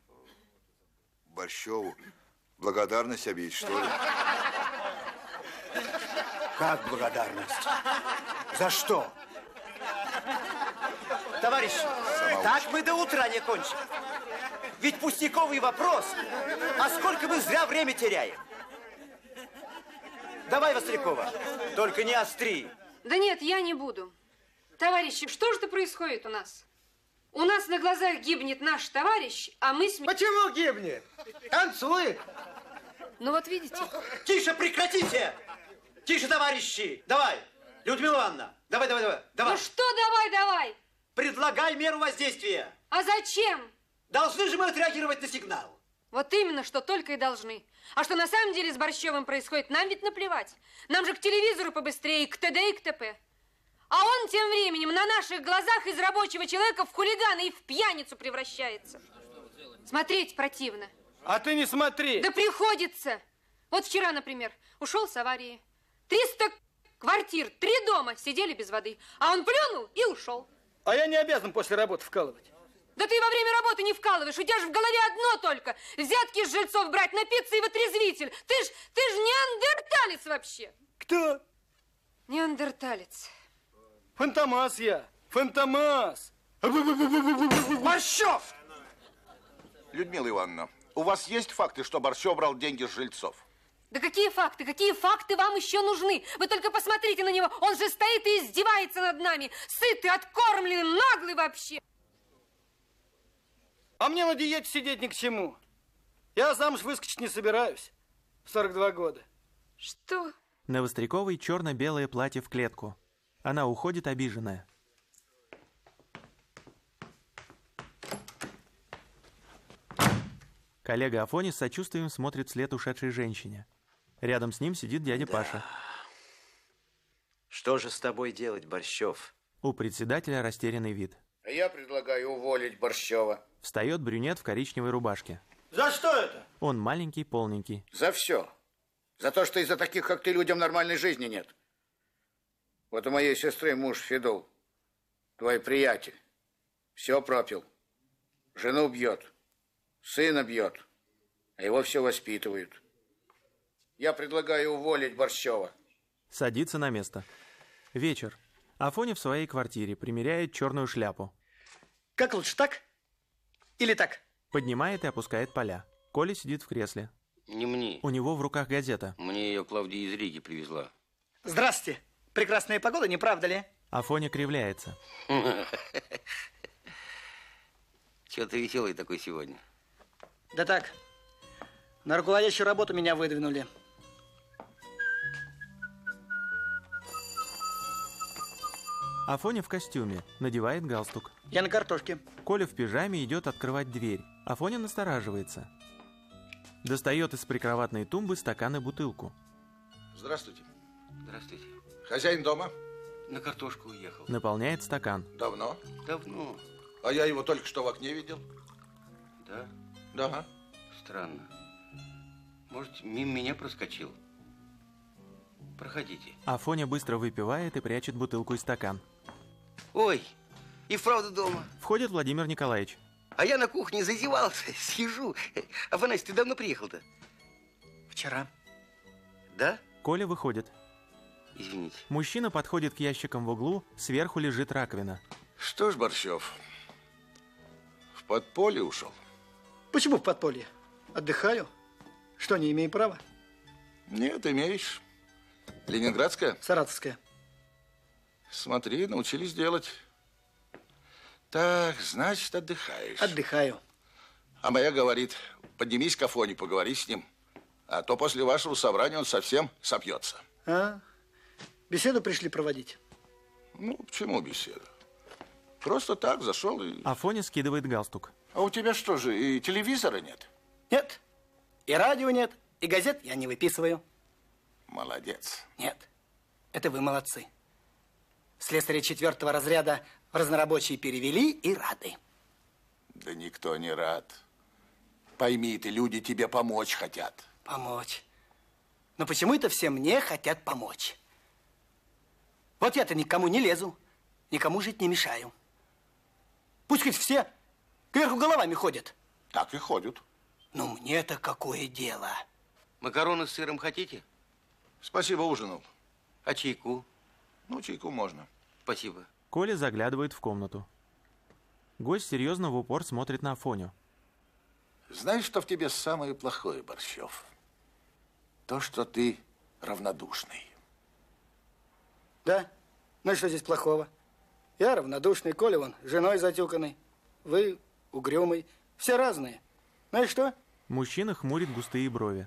Борщеву благодарность объявить, что ли? Как благодарность? За что? Товарищи, так мы до утра не кончим. Ведь пустяковый вопрос, а сколько мы зря время теряем. Давай, Вострякова, только не остри. Да нет, я не буду. Товарищи, что же это происходит у нас? У нас на глазах гибнет наш товарищ, а мы... См... Почему гибнет? Танцует. Ну вот видите. Тише, прекратите! Тише, товарищи! Давай, Людмила Ивановна, давай, давай, давай. давай. Ну что давай, давай? Предлагай меру воздействия. А зачем? Должны же мы отреагировать на сигнал. Вот именно, что только и должны. А что на самом деле с Борщевым происходит, нам ведь наплевать. Нам же к телевизору побыстрее, к ТД и к ТП. А он тем временем на наших глазах из рабочего человека в хулигана и в пьяницу превращается. Смотреть противно. А ты не смотри. Да приходится. Вот вчера, например, ушел с аварии. триста квартир, три дома сидели без воды. А он плюнул и ушел. А я не обязан после работы вкалывать. Да ты во время работы не вкалываешь, у тебя же в голове одно только. Взятки с жильцов брать, напиться и в отрезвитель. Ты ж, ты ж неандерталец вообще. Кто? Неандерталец. Фантомас я, Фантомас. Борщев! Людмила Ивановна, у вас есть факты, что Борщев брал деньги с жильцов? Да какие факты, какие факты вам еще нужны? Вы только посмотрите на него, он же стоит и издевается над нами. Сытый, откормленный, наглый вообще. А мне на диете сидеть ни к чему. Я замуж выскочить не собираюсь. В сорок два года. Что? На Востряковой черно-белое платье в клетку. Она уходит обиженная. Коллега Афоня с сочувствием смотрит вслед ушедшей женщине. Рядом с ним сидит дядя да. Паша. Что же с тобой делать, Борщев? У председателя растерянный вид. Я предлагаю уволить Борщева. Встает брюнет в коричневой рубашке. За что это? Он маленький, полненький. За все. За то, что из-за таких, как ты, людям нормальной жизни нет. Вот у моей сестры муж Федул, твой приятель, все пропил. Жену бьет, сына бьет, а его все воспитывают. Я предлагаю уволить Борщева. Садится на место. Вечер. Афоня в своей квартире примеряет черную шляпу. Как лучше, так или так? Поднимает и опускает поля. Коля сидит в кресле. Не мне. У него в руках газета. Мне ее Клавдия из Риги привезла. Здравствуйте. Прекрасная погода, не правда ли? Афоня кривляется. Чего ты веселый такой сегодня? Да так. На руководящую работу меня выдвинули. Афоня в костюме, надевает галстук. Я на картошке. Коля в пижаме идет открывать дверь. Афоня настораживается. Достает из прикроватной тумбы стакан и бутылку. Здравствуйте. Здравствуйте. Хозяин дома? На картошку уехал. Наполняет стакан. Давно? Давно. А я его только что в окне видел. Да? Да. Странно. Может, мимо меня проскочил? Проходите. Афоня быстро выпивает и прячет бутылку и стакан. Ой, и вправду дома. Входит Владимир Николаевич. А я на кухне зазевался, сижу. Афанасий, ты давно приехал-то? Вчера. Да? Коля выходит. Извините. Мужчина подходит к ящикам в углу, сверху лежит раковина. Что ж, Борщев, в подполье ушел? Почему в подполье? Отдыхаю. Что, не имею права? Нет, имеешь. Ленинградская? Саратовская. Смотри, научились делать. Так, значит, отдыхаешь. Отдыхаю. А моя говорит, поднимись к Афоне, поговори с ним. А то после вашего собрания он совсем сопьется. А? Беседу пришли проводить? Ну, почему беседу? Просто так зашел и... Афоня скидывает галстук. А у тебя что же, и телевизора нет? Нет. И радио нет, и газет я не выписываю. Молодец. Нет. Это вы молодцы. Слесаря четвертого разряда в разнорабочие перевели и рады. Да никто не рад. Пойми ты, люди тебе помочь хотят. Помочь. Но почему это все мне хотят помочь? Вот я-то никому не лезу, никому жить не мешаю. Пусть хоть все кверху головами ходят. Так и ходят. Но мне-то какое дело? Макароны с сыром хотите? Спасибо, ужинал. А чайку? Ну, чайку можно. Спасибо. Коля заглядывает в комнату. Гость серьезно в упор смотрит на Афоню. Знаешь, что в тебе самое плохое, Борщев? То, что ты равнодушный. Да? Ну и что здесь плохого? Я равнодушный, Коля вон женой затюканный, вы угрюмый. Все разные. Ну и что? Мужчина хмурит густые брови.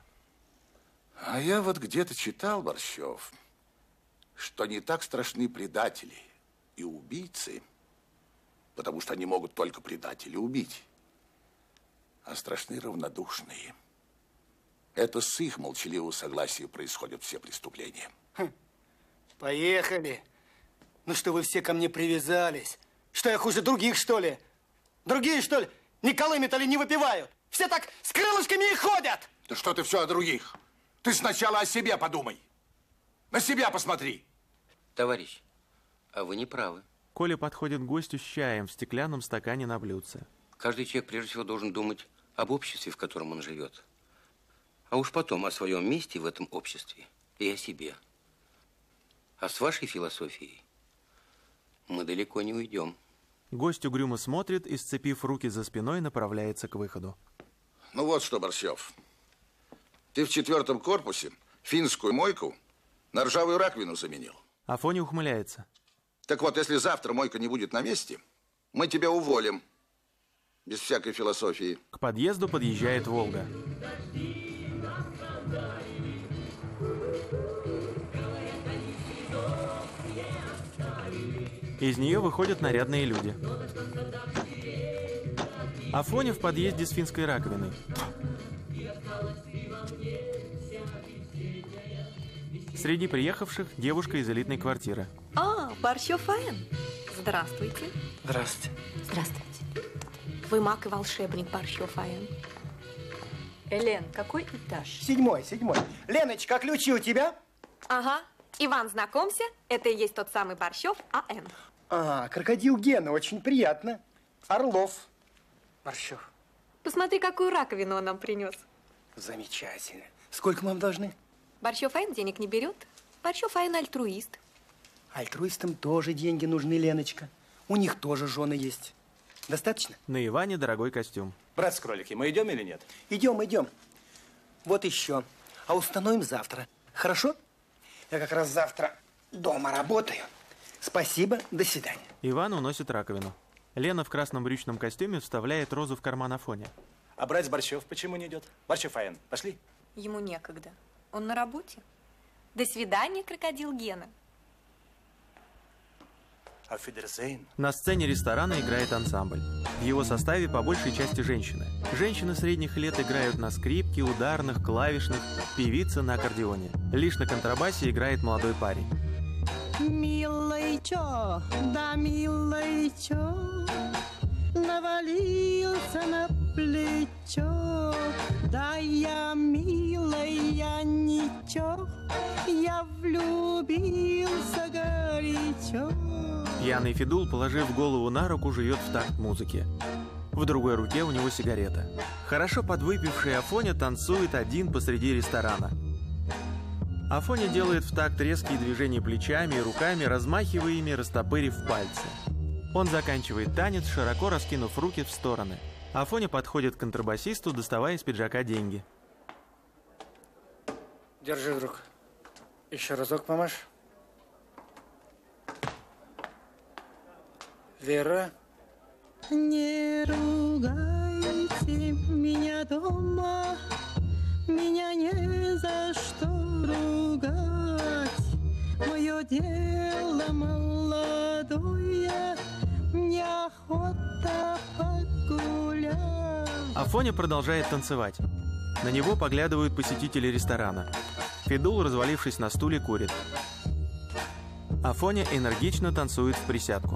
А я вот где-то читал, Борщев, что не так страшны предатели и убийцы, потому что они могут только предателя убить, а страшны равнодушные. Это с их молчаливого согласия происходят все преступления. Хм. Поехали. Ну что вы все ко мне привязались? Что я хуже других, что ли? Другие, что ли, не колымят или не выпивают? Все так с крылышками и ходят. Да что ты все о других? Ты сначала о себе подумай. На себя посмотри. Товарищ, а вы не правы. Коля подходит к гостю с чаем в стеклянном стакане на блюдце. Каждый человек прежде всего должен думать об обществе, в котором он живет. А уж потом о своем месте в этом обществе и о себе. А с вашей философией мы далеко не уйдем. Гость угрюмо смотрит и, сцепив руки за спиной, направляется к выходу. Ну вот что, Борщев. Ты в четвертом корпусе финскую мойку на ржавую раковину заменил. Афоня ухмыляется. Так вот, если завтра мойка не будет на месте, мы тебя уволим. Без всякой философии. К подъезду подъезжает «Волга». Из нее выходят нарядные люди. Афоня в подъезде с финской раковиной. Среди приехавших девушка из элитной квартиры. А, Борщев А Н. Здравствуйте. Здравствуйте. Здравствуйте. Вы маг и волшебник Борщев А Н. Элен, какой этаж? Седьмой, седьмой. Леночка, ключи у тебя? Ага. Иван, знакомься, это и есть тот самый Борщев А Н. А, крокодил Гена, очень приятно. Орлов. Борщев. Посмотри, какую раковину он нам принес. Замечательно. Сколько мы вам должны? Борщев А Н денег не берет. Борщев А Н альтруист. Альтруистам тоже деньги нужны, Леночка. У них тоже жены есть. Достаточно? На Иване дорогой костюм. Брат с кролики, мы идем или нет? Идем, идем. Вот еще. А установим завтра. Хорошо? Я как раз завтра дома работаю. Спасибо, до свидания. Иван уносит раковину. Лена в красном брючном костюме вставляет розу в карман Афоне. А брать с Борщев почему не идет? Борщев А Н, пошли. Ему некогда. Он на работе. До свидания, крокодил Гена. Афидерзейн. На сцене ресторана играет ансамбль. В его составе по большей части женщины. Женщины средних лет играют на скрипке, ударных, клавишных, певица на аккордеоне. Лишь на контрабасе играет молодой парень. Милый чё, да милый чё, навалился на плечо. Да я милая ничего, я влюбился горячо. Пьяный Федул, положив голову на руку, живет в такт музыки. В другой руке у него сигарета. Хорошо подвыпивший Афоня танцует один посреди ресторана. Афоня делает в такт резкие движения плечами и руками, размахивая ими, растопырив пальцы. Он заканчивает танец, широко раскинув руки в стороны. Афоня подходит к контрабасисту, доставая из пиджака деньги. Держи, друг. Еще разок помашь. Вера. Не ругайте меня дома, меня не за что ругать. Мое дело молодое, мне охота погулять. Афоня продолжает танцевать. На него поглядывают посетители ресторана. Федул, развалившись на стуле, курит. Афоня энергично танцует в присядку.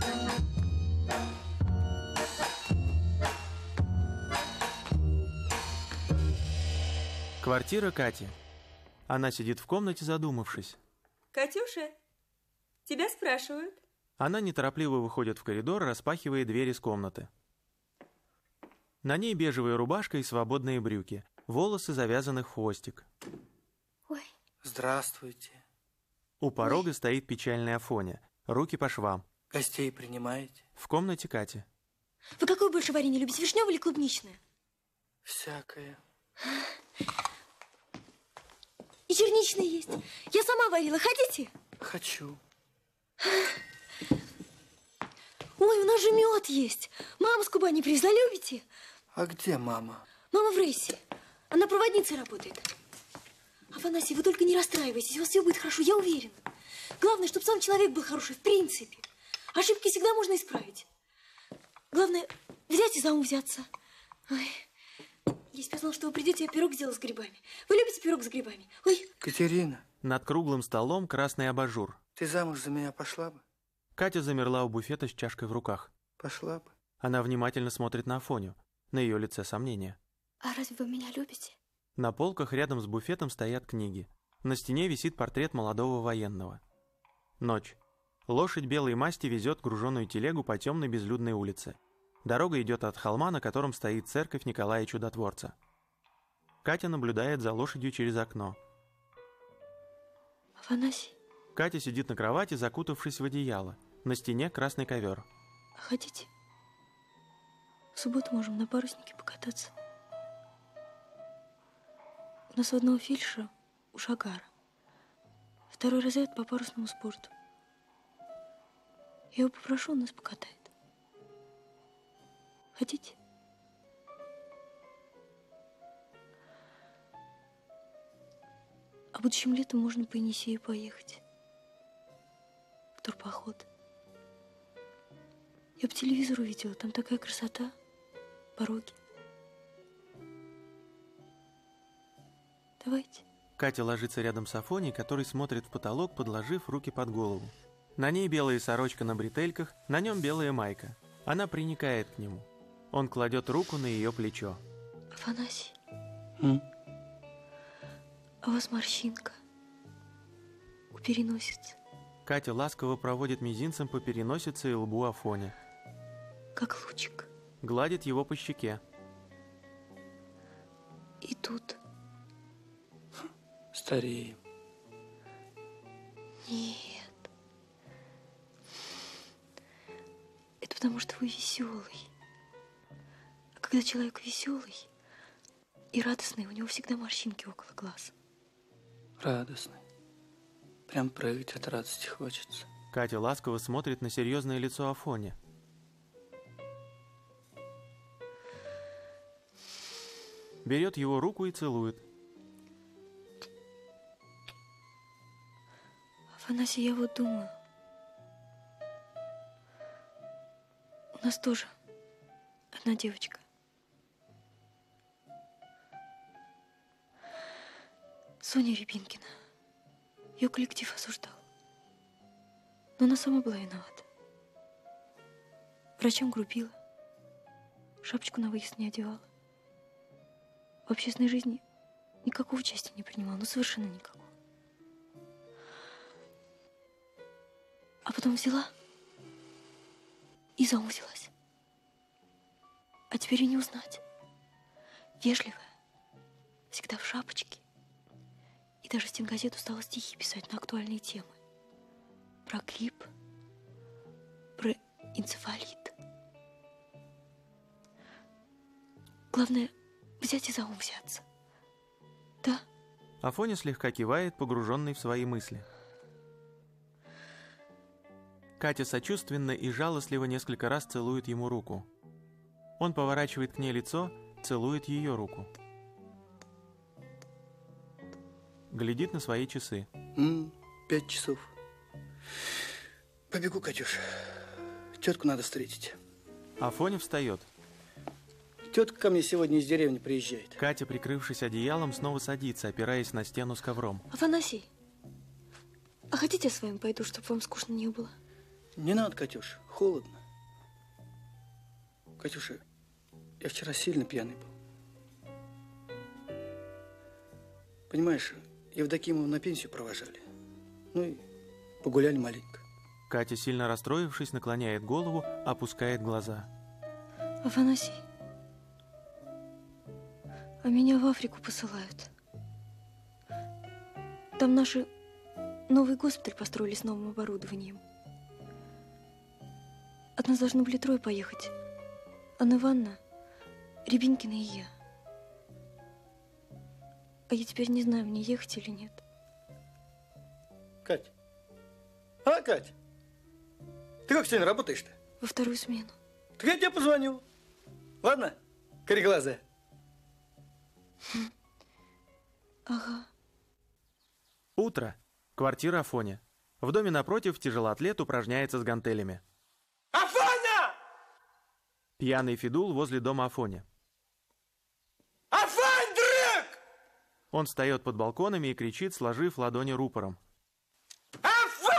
Квартира Кати. Она сидит в комнате, задумавшись. Катюша, тебя спрашивают. Она неторопливо выходит в коридор, распахивая двери из комнаты. На ней бежевая рубашка и свободные брюки. Волосы завязаны в хвостик. Ой. Здравствуйте. У порога Ой. стоит печальная Афоня. Руки по швам. Гостей принимаете? В комнате Кати. Вы какое больше варенье любите, вишневое или клубничное? Всякое. И черничное есть. Я сама варила. Хотите? Хочу. Ой, у нас же мед есть. Мама с Кубани привезла. Любите? А где мама? Мама в рейсе. Она проводницей работает. Афанасий, вы только не расстраивайтесь. У вас все будет хорошо, я уверена. Главное, чтобы сам человек был хороший, в принципе. Ошибки всегда можно исправить. Главное, взять и за ум взяться. Ой. Если бы я знала, что вы придете, я пирог сделала с грибами. Вы любите пирог с грибами? Ой. Катерина. Над круглым столом красный абажур. Ты замуж за меня пошла бы? Катя замерла у буфета с чашкой в руках. Пошла бы. Она внимательно смотрит на Афоню. На ее лице сомнения. А разве вы меня любите? На полках рядом с буфетом стоят книги. На стене висит портрет молодого военного. Ночь. Лошадь белой масти везет груженную телегу по темной безлюдной улице. Дорога идет от холма, на котором стоит церковь Николая Чудотворца. Катя наблюдает за лошадью через окно. Афанасий. Катя сидит на кровати, закутавшись в одеяло. На стене красный ковер. А хотите? В субботу можем на паруснике покататься. У нас у одного фельдшера, у Шагара, второй разряд по парусному спорту. Я его попрошу, он нас покатает. Хотите? А будущим летом можно по Енисею поехать. В турпоход. Я по телевизору видела, там такая красота, пороги. Давайте. Катя ложится рядом с Афоней, который смотрит в потолок, подложив руки под голову. На ней белая сорочка на бретельках, на нем белая майка. Она приникает к нему. Он кладет руку на ее плечо. Афанасий. М? А у вас морщинка у переносицы. Катя ласково проводит мизинцем по переносице и лбу Афони. Как лучик. Гладит его по щеке. И тут. Стареем. Нет. Это потому, что вы веселый. А когда человек веселый и радостный, у него всегда морщинки около глаз. Радостный. Прям прыгать от радости хочется. Катя ласково смотрит на серьезное лицо Афони. Берет его руку и целует. Афанасий, я вот думаю. У нас тоже одна девочка. Соня Рябинкина. Ее коллектив осуждал. Но она сама была виновата. Врачам грубила. Шапочку на выезд не одевала. В общественной жизни никакого участия не принимала. Ну, совершенно никакого. А потом взяла и за ум взялась. А теперь и не узнать. Вежливая, всегда в шапочке. И даже стенгазету стала стихи писать на актуальные темы. Про грипп, про энцефалит. Главное, взять и за ум взяться. Да? Афоня слегка кивает, погруженный в свои мысли. Катя сочувственно и жалостливо несколько раз целует ему руку. Он поворачивает к ней лицо, целует ее руку. Глядит на свои часы. М, пять часов. Побегу, Катюш. Тетку надо встретить. Афоня встает. Тетка ко мне сегодня из деревни приезжает. Катя, прикрывшись одеялом, снова садится, опираясь на стену с ковром. Афанасий, а хотите я с вами пойду, чтобы вам скучно не было? Не надо, Катюш, холодно. Катюша, я вчера сильно пьяный был. Понимаешь, Евдокимову на пенсию провожали. Ну и погуляли маленько. Катя, сильно расстроившись, наклоняет голову, опускает глаза. Афанасий, а меня в Африку посылают. Там наши новый госпиталь построили с новым оборудованием. От нас должны были трое поехать. Анна Ивановна, Рябинкина и я. А я теперь не знаю, мне ехать или нет. Кать. А, Кать? Ты как сегодня работаешь-то? Во вторую смену. Так я тебе позвоню. Ладно, кореглазая? Хм. Ага. Утро. Квартира Афони. В доме напротив тяжелоатлет упражняется с гантелями. Афоня! Пьяный Федул возле дома Афони. Афань, дрык! Он встает под балконами и кричит, сложив ладони рупором. Афоня!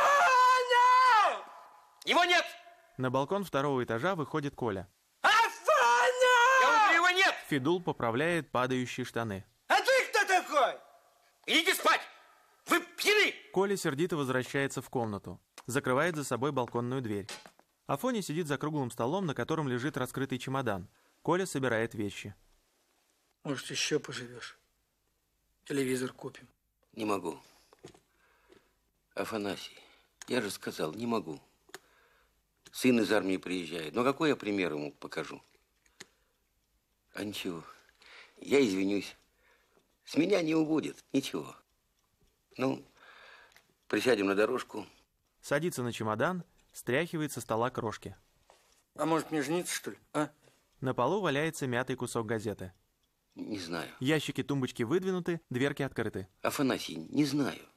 Его нет! На балкон второго этажа выходит Коля. Афоня! Я говорю, его нет! Федул поправляет падающие штаны. А ты кто такой? Идите спать! Вы пьяны! Коля сердито возвращается в комнату. Закрывает за собой балконную дверь. Афоня сидит за круглым столом, на котором лежит раскрытый чемодан. Коля собирает вещи. Может, еще поживешь. Телевизор купим. Не могу. Афанасий, я же сказал, не могу. Сын из армии приезжает. Но какой я пример ему покажу? А ничего, я извинюсь. С меня не убудет, ничего. Ну, присядем на дорожку. Садится на чемодан, стряхивает со стола крошки. А может, мне жениться, что ли, а? На полу валяется мятый кусок газеты. Не знаю. Ящики тумбочки выдвинуты, дверки открыты. Афанасий, не знаю.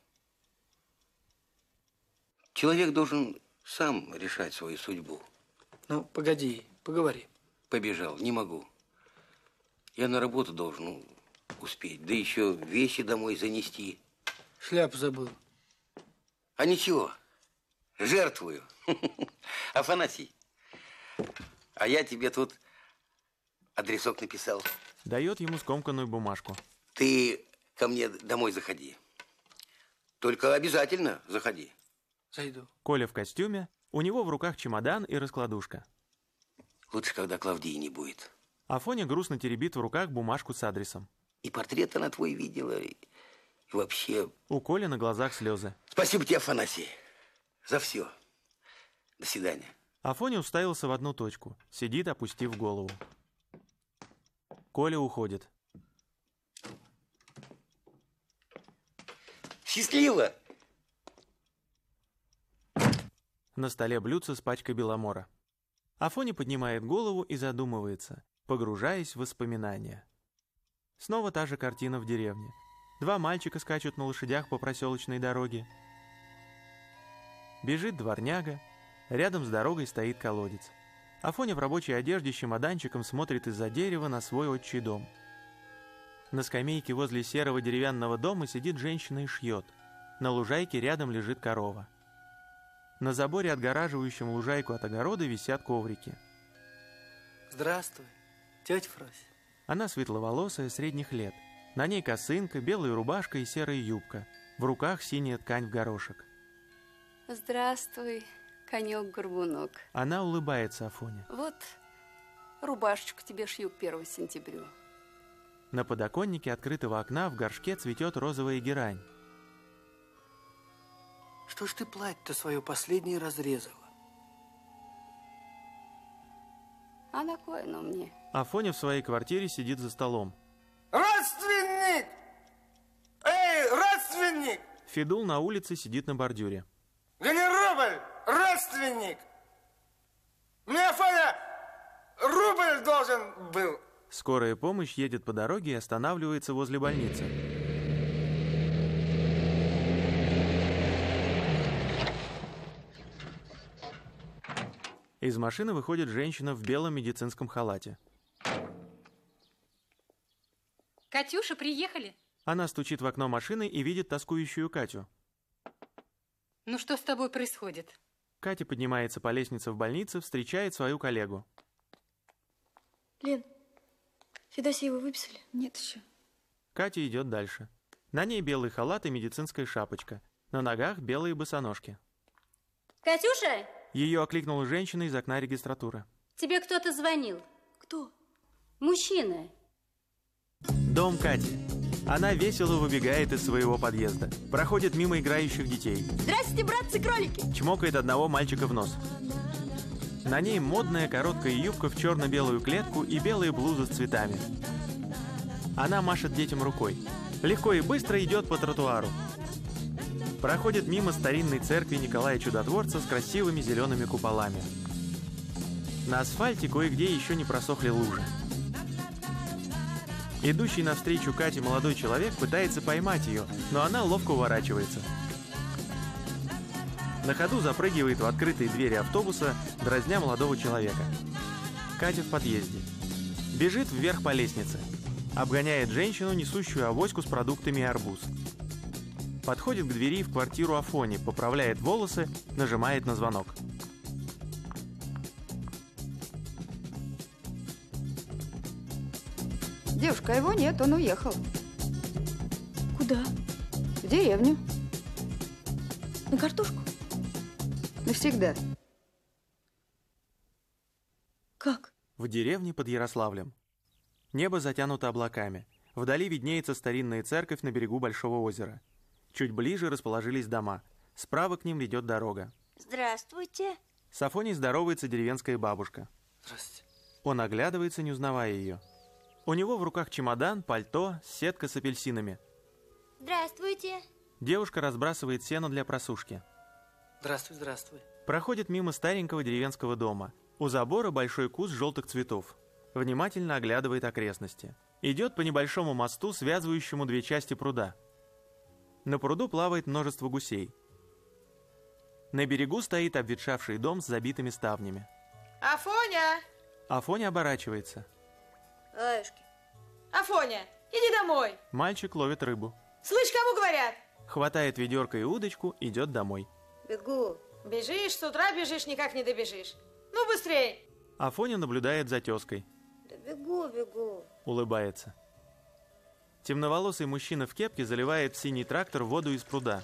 Человек должен сам решать свою судьбу. Ну, погоди, поговори. Побежал, не могу. Я на работу должен ну, успеть. Да еще вещи домой занести. Шляпу забыл. А ничего, жертвую. Афанасий, а я тебе тут адресок написал. Дает ему скомканную бумажку. Ты ко мне домой заходи. Только обязательно заходи. Зайду. Коля в костюме, у него в руках чемодан и раскладушка. Лучше, когда Клавдии не будет. Афоня грустно теребит в руках бумажку с адресом. И портрет она твой видела, и вообще... У Коли на глазах слезы. Спасибо тебе, Афанасий, за все. До свидания. Афоня уставился в одну точку, сидит, опустив голову. Коля уходит. Счастливо! На столе блюдце с пачкой беломора. Афоня поднимает голову и задумывается, погружаясь в воспоминания. Снова та же картина в деревне. Два мальчика скачут на лошадях по проселочной дороге. Бежит дворняга, рядом с дорогой стоит колодец. Афоня в рабочей одежде с чемоданчиком смотрит из-за дерева на свой отчий дом. На скамейке возле серого деревянного дома сидит женщина и шьет. На лужайке рядом лежит корова. На заборе, отгораживающем лужайку от огорода, висят коврики. Здравствуй, тетя Фрось. Она светловолосая, средних лет. На ней косынка, белая рубашка и серая юбка. В руках синяя ткань в горошек. Здравствуй, конек-горбунок. Она улыбается Афоне. Вот рубашечку тебе шью к первому сентября. На подоконнике открытого окна в горшке цветет розовая герань. Что ж ты платье-то свое последнее разрезала? А на кой оно мне? Афоня в своей квартире сидит за столом. Родственник! Эй, родственник! Федул на улице сидит на бордюре. Гони рубль, родственник! Мне Афоня рубль должен был. Скорая помощь едет по дороге и останавливается возле больницы. Из машины выходит женщина в белом медицинском халате. Катюша, приехали? Она стучит в окно машины и видит тоскующую Катю. Ну что с тобой происходит? Катя поднимается по лестнице в больнице, встречает свою коллегу. Лен, Федосеева выписали? Нет еще. Катя идет дальше. На ней белый халат и медицинская шапочка. На ногах белые босоножки. Катюша, Ее окликнула женщина из окна регистратуры. тебе кто-то звонил. Кто? Мужчина. Дом Кати. Она весело выбегает из своего подъезда. Проходит мимо играющих детей. Здрасте, братцы-кролики! Чмокает одного мальчика в нос. На ней модная короткая юбка в черно-белую клетку и белая блуза с цветами. Она машет детям рукой. Легко и быстро идет по тротуару. Проходит мимо старинной церкви Николая Чудотворца с красивыми зелеными куполами. На асфальте кое-где еще не просохли лужи. Идущий навстречу Кате молодой человек пытается поймать ее, но она ловко уворачивается. На ходу запрыгивает в открытые двери автобуса, дразня молодого человека. Катя в подъезде. Бежит вверх по лестнице. Обгоняет женщину, несущую авоську с продуктами и арбуз. Подходит к двери в квартиру Афони, поправляет волосы, нажимает на звонок. Девушка, его нет, он уехал. Куда? В деревню. На картошку? Навсегда. Как? В деревне под Ярославлем. Небо затянуто облаками. Вдали виднеется старинная церковь на берегу Большого озера. Чуть ближе расположились дома. Справа к ним ведет дорога. Здравствуйте. С Афоней здоровается деревенская бабушка. Здравствуйте. Он оглядывается, не узнавая ее. У него в руках чемодан, пальто, сетка с апельсинами. Здравствуйте. Девушка разбрасывает сено для просушки. Здравствуй, здравствуй. Проходит мимо старенького деревенского дома. У забора большой куст желтых цветов. Внимательно оглядывает окрестности. Идет по небольшому мосту, связывающему две части пруда. На пруду плавает множество гусей. На берегу стоит обветшавший дом с забитыми ставнями. Афоня! Афоня оборачивается. Аюшки. Афоня, иди домой. Мальчик ловит рыбу. Слышь, кому говорят? Хватает ведерко и удочку, идет домой. Бегу. Бежишь, с утра бежишь, никак не добежишь. Ну, быстрей. Афоня наблюдает за тезкой. Да бегу, бегу. Улыбается. Темноволосый мужчина в кепке заливает в синий трактор воду из пруда.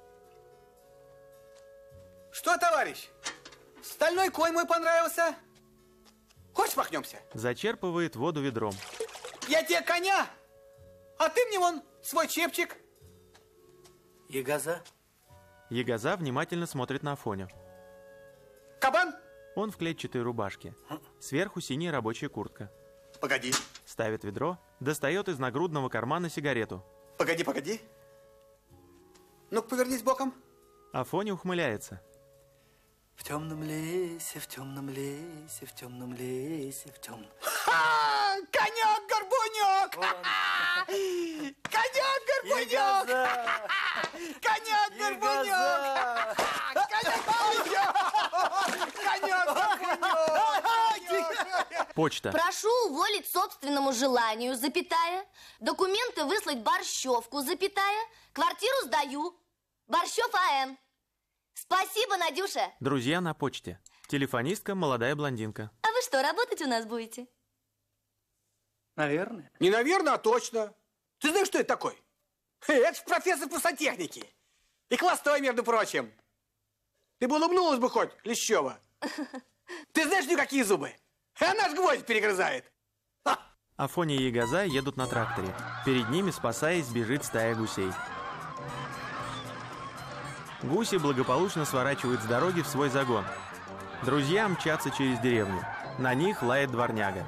Что, товарищ? Стальной конь мой понравился? Хочешь, махнемся? Зачерпывает воду ведром. Я тебе коня, а ты мне вон свой чепчик. Егоза? Егоза внимательно смотрит на Афоню. Кабан? Он в клетчатой рубашке. Сверху синяя рабочая куртка. Погоди. Ставит ведро, достает из нагрудного кармана сигарету. Погоди, погоди. Ну-ка, повернись боком. Афоня ухмыляется. В темном лесе, в темном лесе, в темном лесе, в темном... Конек-горбунек! Конек-горбунек! Конек-горбунек! Конек-горбунек! Почта. Прошу уволить собственному желанию, запятая. Документы выслать Борщевку, запятая. Квартиру сдаю. Борщев А.Н. Спасибо, Надюша. Друзья на почте. Телефонистка, молодая блондинка. А вы что, работать у нас будете? Наверное. Не наверное, а точно. Ты знаешь, что это такое? Это ж профессор по сантехнике. И класс твой, между прочим. Ты бы улыбнулась бы хоть, Лещева. Ты знаешь, у нее какие зубы? Она ж гвоздь перегрызает. Афоня и Егоза едут на тракторе. Перед ними, спасаясь, бежит стая гусей. Гуси благополучно сворачивают с дороги в свой загон. Друзья мчатся через деревню. На них лает дворняга.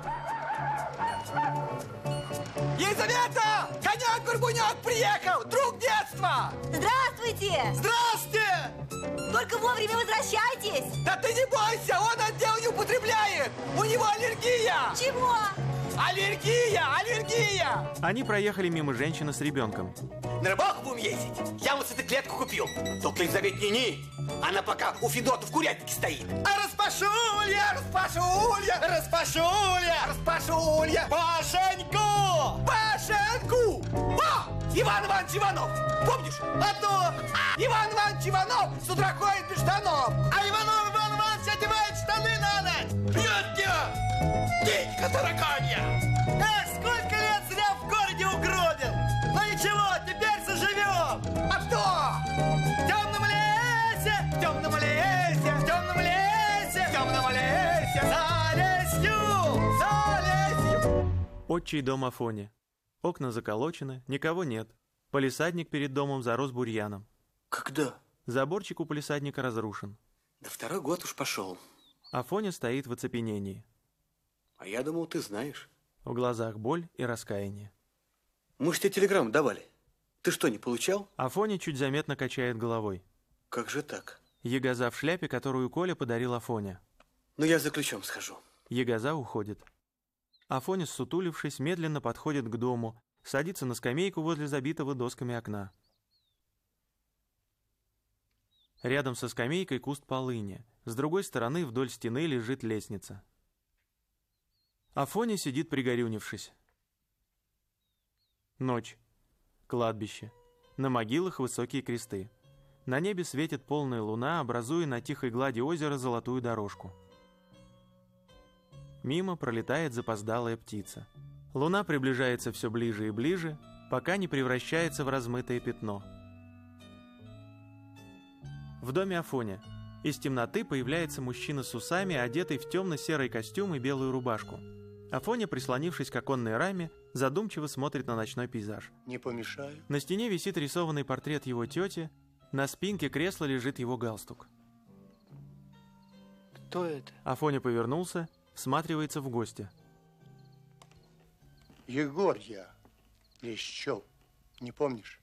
Елизавета! Коняк-горбуняк приехал! Друг детства! Здравствуйте! Здрасте! Только вовремя возвращайтесь! Да ты не бойся, он отдел не употребляет! У него аллергия! Чего? Аллергия! Аллергия! Они проехали мимо женщины с ребенком. На рыбалку будем ездить? Я вот мотоциклетку купил. Только Елизавете не-не. Она пока у Федота в курятнике стоит. А распашулья, распашулья, распашулья, распашулья, Пашеньку! Пашеньку! О! Иван Иванович Иванов! Помнишь? А то! Иван Иванович Иванов с утра ходит без штанов. А Иванов Иван Иванович одевает штаны на ночь. Бьет тебя! Дичка тараканья! Эх, сколько лет зря в городе угробил! Но ничего, теперь заживем! А кто? В темном лесе, в темном лесе, в темном лесе, в темном лесе, за лесью, за лесью. Отчий дом Афони. Окна заколочены, никого нет. Палисадник перед домом зарос бурьяном. Когда? Заборчик у палисадника разрушен. Да второй год уж пошел. Афоня стоит в оцепенении. А я думал, ты знаешь. В глазах боль и раскаяние. Мы ж тебе телеграмму давали. Ты что, не получал? Афоня чуть заметно качает головой. Как же так? Егоза в шляпе, которую Коля подарил Афоне. Ну, я за ключом схожу. Егоза уходит. Афоня, ссутулившись, медленно подходит к дому, садится на скамейку возле забитого досками окна. Рядом со скамейкой куст полыни. С другой стороны вдоль стены лежит лестница. Афоня сидит пригорюнившись. Ночь. Кладбище. На могилах высокие кресты. На небе светит полная луна, образуя на тихой глади озера золотую дорожку. Мимо пролетает запоздалая птица. Луна приближается все ближе и ближе, пока не превращается в размытое пятно. В доме Афоня. Из темноты появляется мужчина с усами, одетый в темно-серый костюм и белую рубашку. Афоня, прислонившись к оконной раме, задумчиво смотрит на ночной пейзаж. Не помешаю. На стене висит рисованный портрет его тети, на спинке кресла лежит его галстук. Кто это? Афоня повернулся, всматривается в гостя. Егор я, Лещев, не помнишь?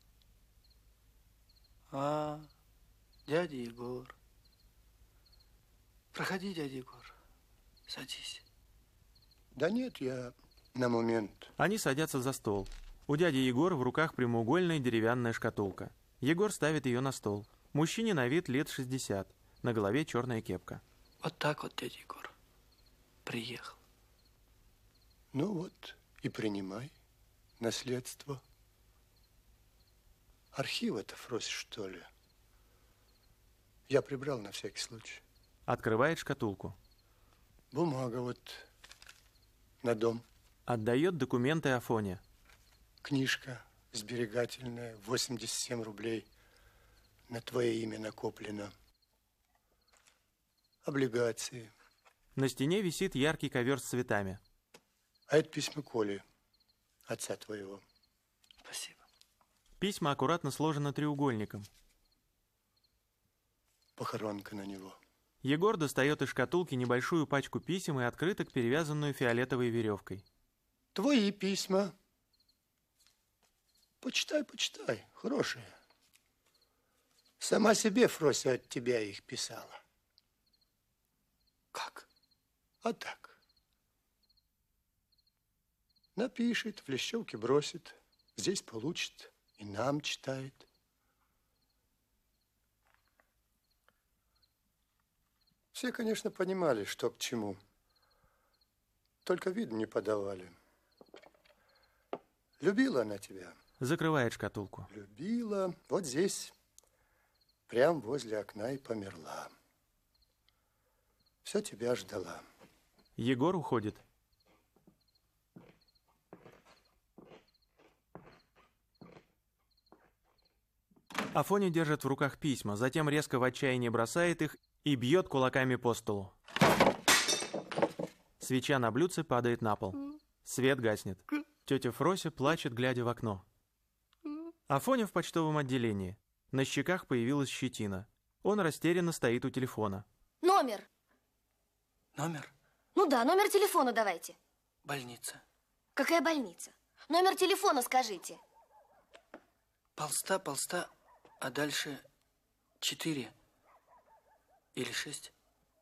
А, дядя Егор. Проходи, дядя Егор, садись. Да нет, я на момент. Они садятся за стол. У дяди Егора в руках прямоугольная деревянная шкатулка. Егор ставит ее на стол. Мужчине на вид лет шестьдесят. На голове черная кепка. Вот так вот, дядя Егор, приехал. Ну вот, и принимай наследство. Архив это, Фрось, что ли? Я прибрал на всякий случай. Открывает шкатулку. Бумага вот на дом. Отдает документы Афоне. Книжка сберегательная, восемьдесят семь рублей. На твое имя накоплено. Облигации. На стене висит яркий ковер с цветами. А это письма Коли, отца твоего. Спасибо. Письма аккуратно сложены треугольником. Похоронка на него. Егор достает из шкатулки небольшую пачку писем и открыток, перевязанную фиолетовой веревкой. Твои письма. Почитай, почитай, хорошие. Сама себе Фрося от тебя их писала. Как? А так. Напишет, в Лещевке бросит, здесь получит, и нам читает. Все, конечно, понимали, что к чему. Только виду не подавали. Любила она тебя. Закрывает шкатулку. Любила. Вот здесь, прям возле окна и померла. Все тебя ждала. Егор уходит. Афоня держит в руках письма, затем резко в отчаянии бросает их и бьет кулаками по столу. Свеча на блюдце падает на пол. Свет гаснет. Тетя Фрося плачет, глядя в окно. Афоня в почтовом отделении. На щеках появилась щетина. Он растерянно стоит у телефона. Номер. Номер? Ну да, номер телефона давайте. Больница. Какая больница? Номер телефона скажите. Полста, полста, а дальше четыре или шесть.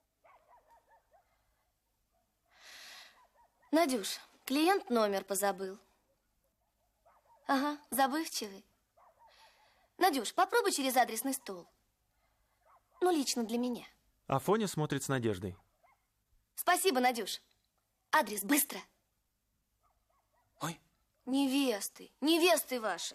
Надюш, клиент номер позабыл. Ага, забывчивый. Надюш, попробуй через адресный стол. Ну, лично для меня. Афоня смотрит с надеждой. Спасибо, Надюш. Адрес быстро. Ой. Невесты, невесты вашей.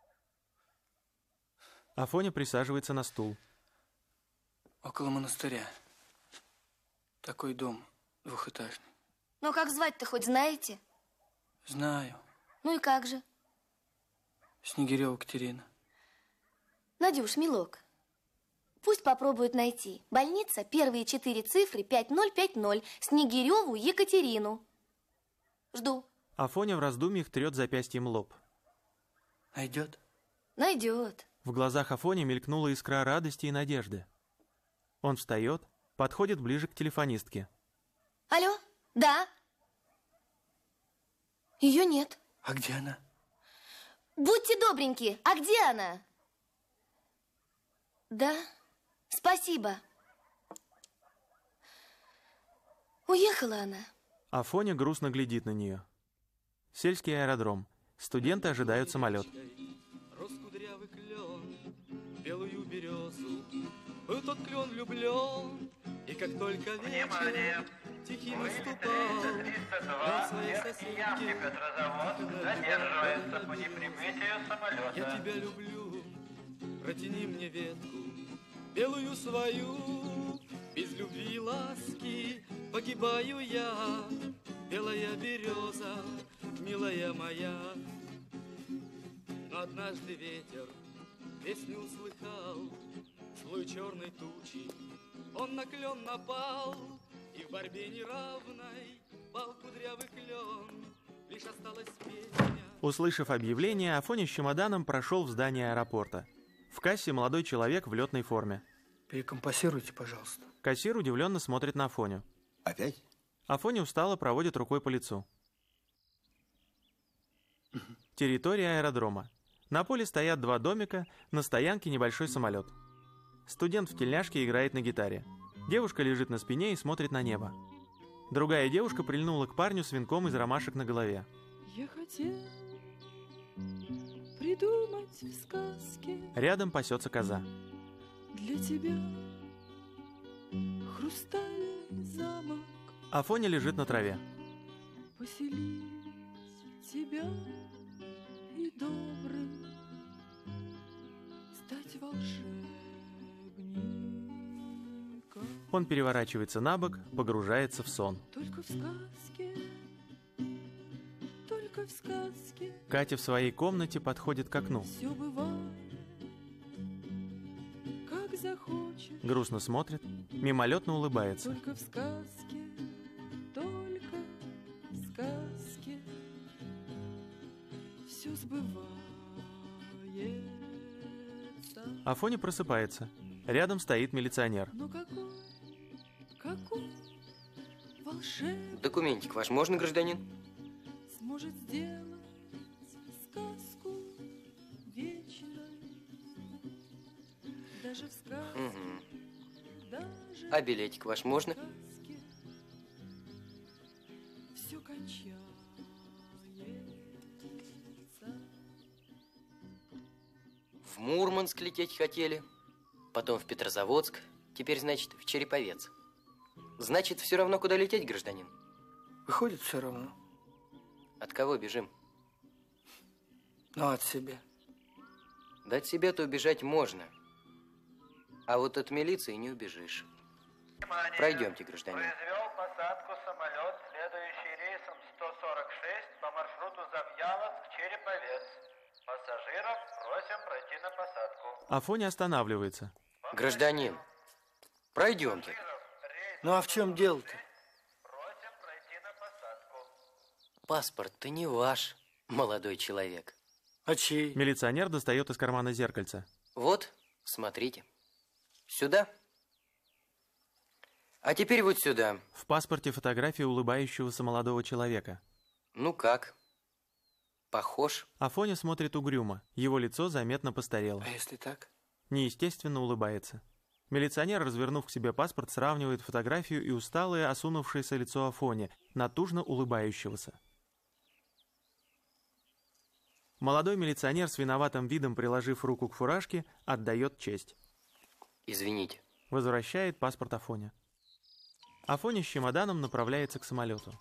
Афоня присаживается на стул. Около монастыря. Такой дом двухэтажный. Ну, как звать-то хоть знаете? Знаю. Ну и как же? Снегирева Катерина. Надюш, милок, пусть попробуют найти. Больница, первые четыре цифры, пять ноль пять ноль, Снегиреву Екатерину. Жду. Афоня в раздумьях трет запястьем лоб. Найдет? Найдет. В глазах Афони мелькнула искра радости и надежды. Он встает, подходит ближе к телефонистке. Алло, да? Ее нет. А где она? Будьте добреньки, а где она? Да, спасибо. Уехала она. Афоня грустно глядит на нее. Сельский аэродром. Студенты ожидают самолет. Роскудрявый клен, белую березу, был тот клен влюблен, и как только вечер тихий наступал, он своей соседке задерживается по неприбытию самолета. Я тебя люблю, протяни мне ветку, белую свою, без любви и ласки погибаю я, белая береза, милая моя. Но однажды ветер песню услыхал, слой черной тучи, он на клен напал, и в борьбе неравной пал кудрявый клен, лишь осталась песня. Услышав объявление, Афоня с чемоданом прошел в здание аэропорта. В кассе молодой человек в летной форме. Перекомпассируйте, пожалуйста. Кассир удивленно смотрит на Афоню. Опять? Афоня устало проводит рукой по лицу. Территория аэродрома. На поле стоят два домика, на стоянке небольшой самолет. Студент в тельняшке играет на гитаре. Девушка лежит на спине и смотрит на небо. Другая девушка прильнула к парню с венком из ромашек на голове. Я хотел придумать в сказке Рядом пасется коза. для тебя хрустальный замок, Афоня лежит на траве. поселить тебя и добрым стать волшебником. Он переворачивается на бок, погружается в сон. Только в сказке, только в сказке Катя в своей комнате подходит к окну. все бывает, как захочешь. Грустно смотрит, мимолетно улыбается. Только в сказке, только в сказке все сбывается. Афоня просыпается. Рядом стоит милиционер. Но какой, какой волшебник Документик ваш можно, гражданин? сможет сделать сказку вечной? Даже в сказке, Угу. даже А билетик ваш можно? все кончается. В Мурманск лететь хотели, потом в Петрозаводск, теперь, значит, в Череповец. Значит, все равно, куда лететь, гражданин? Выходит, все равно. От кого бежим? Ну, от себя. Да от себя-то убежать можно. А вот от милиции не убежишь. Пройдемте, гражданин. Произвел посадку самолет, следующий рейсом сто сорок шесть по маршруту Завьяловск-Череповец. Пассажиров просим пройти на посадку. Афоня останавливается. Гражданин, пройдемте. Ну, а в чем дело-то? Паспорт-то не ваш, молодой человек. А чей? Милиционер достает из кармана зеркальце. Вот, Смотрите. Сюда. А теперь вот сюда. В паспорте фотография улыбающегося молодого человека. Ну как? Похож? Афоня смотрит угрюмо. Его лицо заметно постарело. А если так? Неестественно улыбается. Милиционер, развернув к себе паспорт, сравнивает фотографию и усталое, осунувшееся лицо Афони, натужно улыбающегося. Молодой милиционер с виноватым видом, приложив руку к фуражке, отдает честь. Извините. Возвращает паспорт Афоня. Афоня с чемоданом направляется к самолету.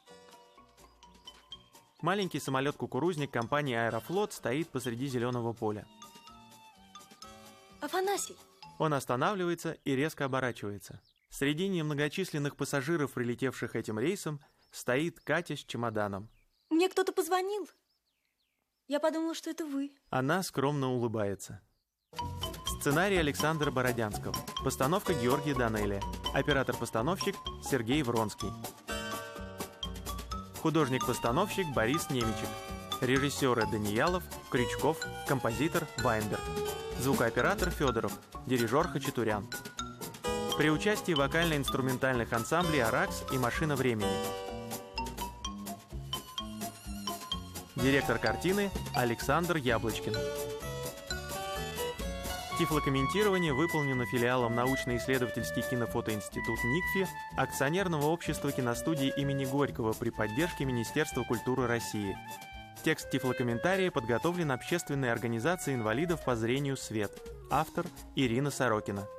Маленький самолет-кукурузник компании «Аэрофлот» стоит посреди зеленого поля. Афанасий! Он останавливается и резко оборачивается. Среди немногочисленных пассажиров, прилетевших этим рейсом, стоит Катя с чемоданом. Мне кто-то позвонил. Я подумала, что это вы. Она скромно улыбается. Сценарий Александра Бородянского. Постановка Георгия Данелия. Оператор-постановщик Сергей Вронский. Художник-постановщик Борис Немичек. Режиссеры Даниялов, Крючков, композитор Вайнберг. Звукооператор Федоров, дирижер Хачатурян. При участии вокально-инструментальных ансамблей «Аракс» и «Машина времени». Директор картины Александр Яблочкин. Тифлокомментирование выполнено филиалом научно-исследовательский кинофотоинститут НИКФИ акционерного общества киностудии имени Горького при поддержке Министерства культуры России. Текст тифлокомментария подготовлен общественной организацией инвалидов по зрению «Свет». Автор Ирина Сорокина.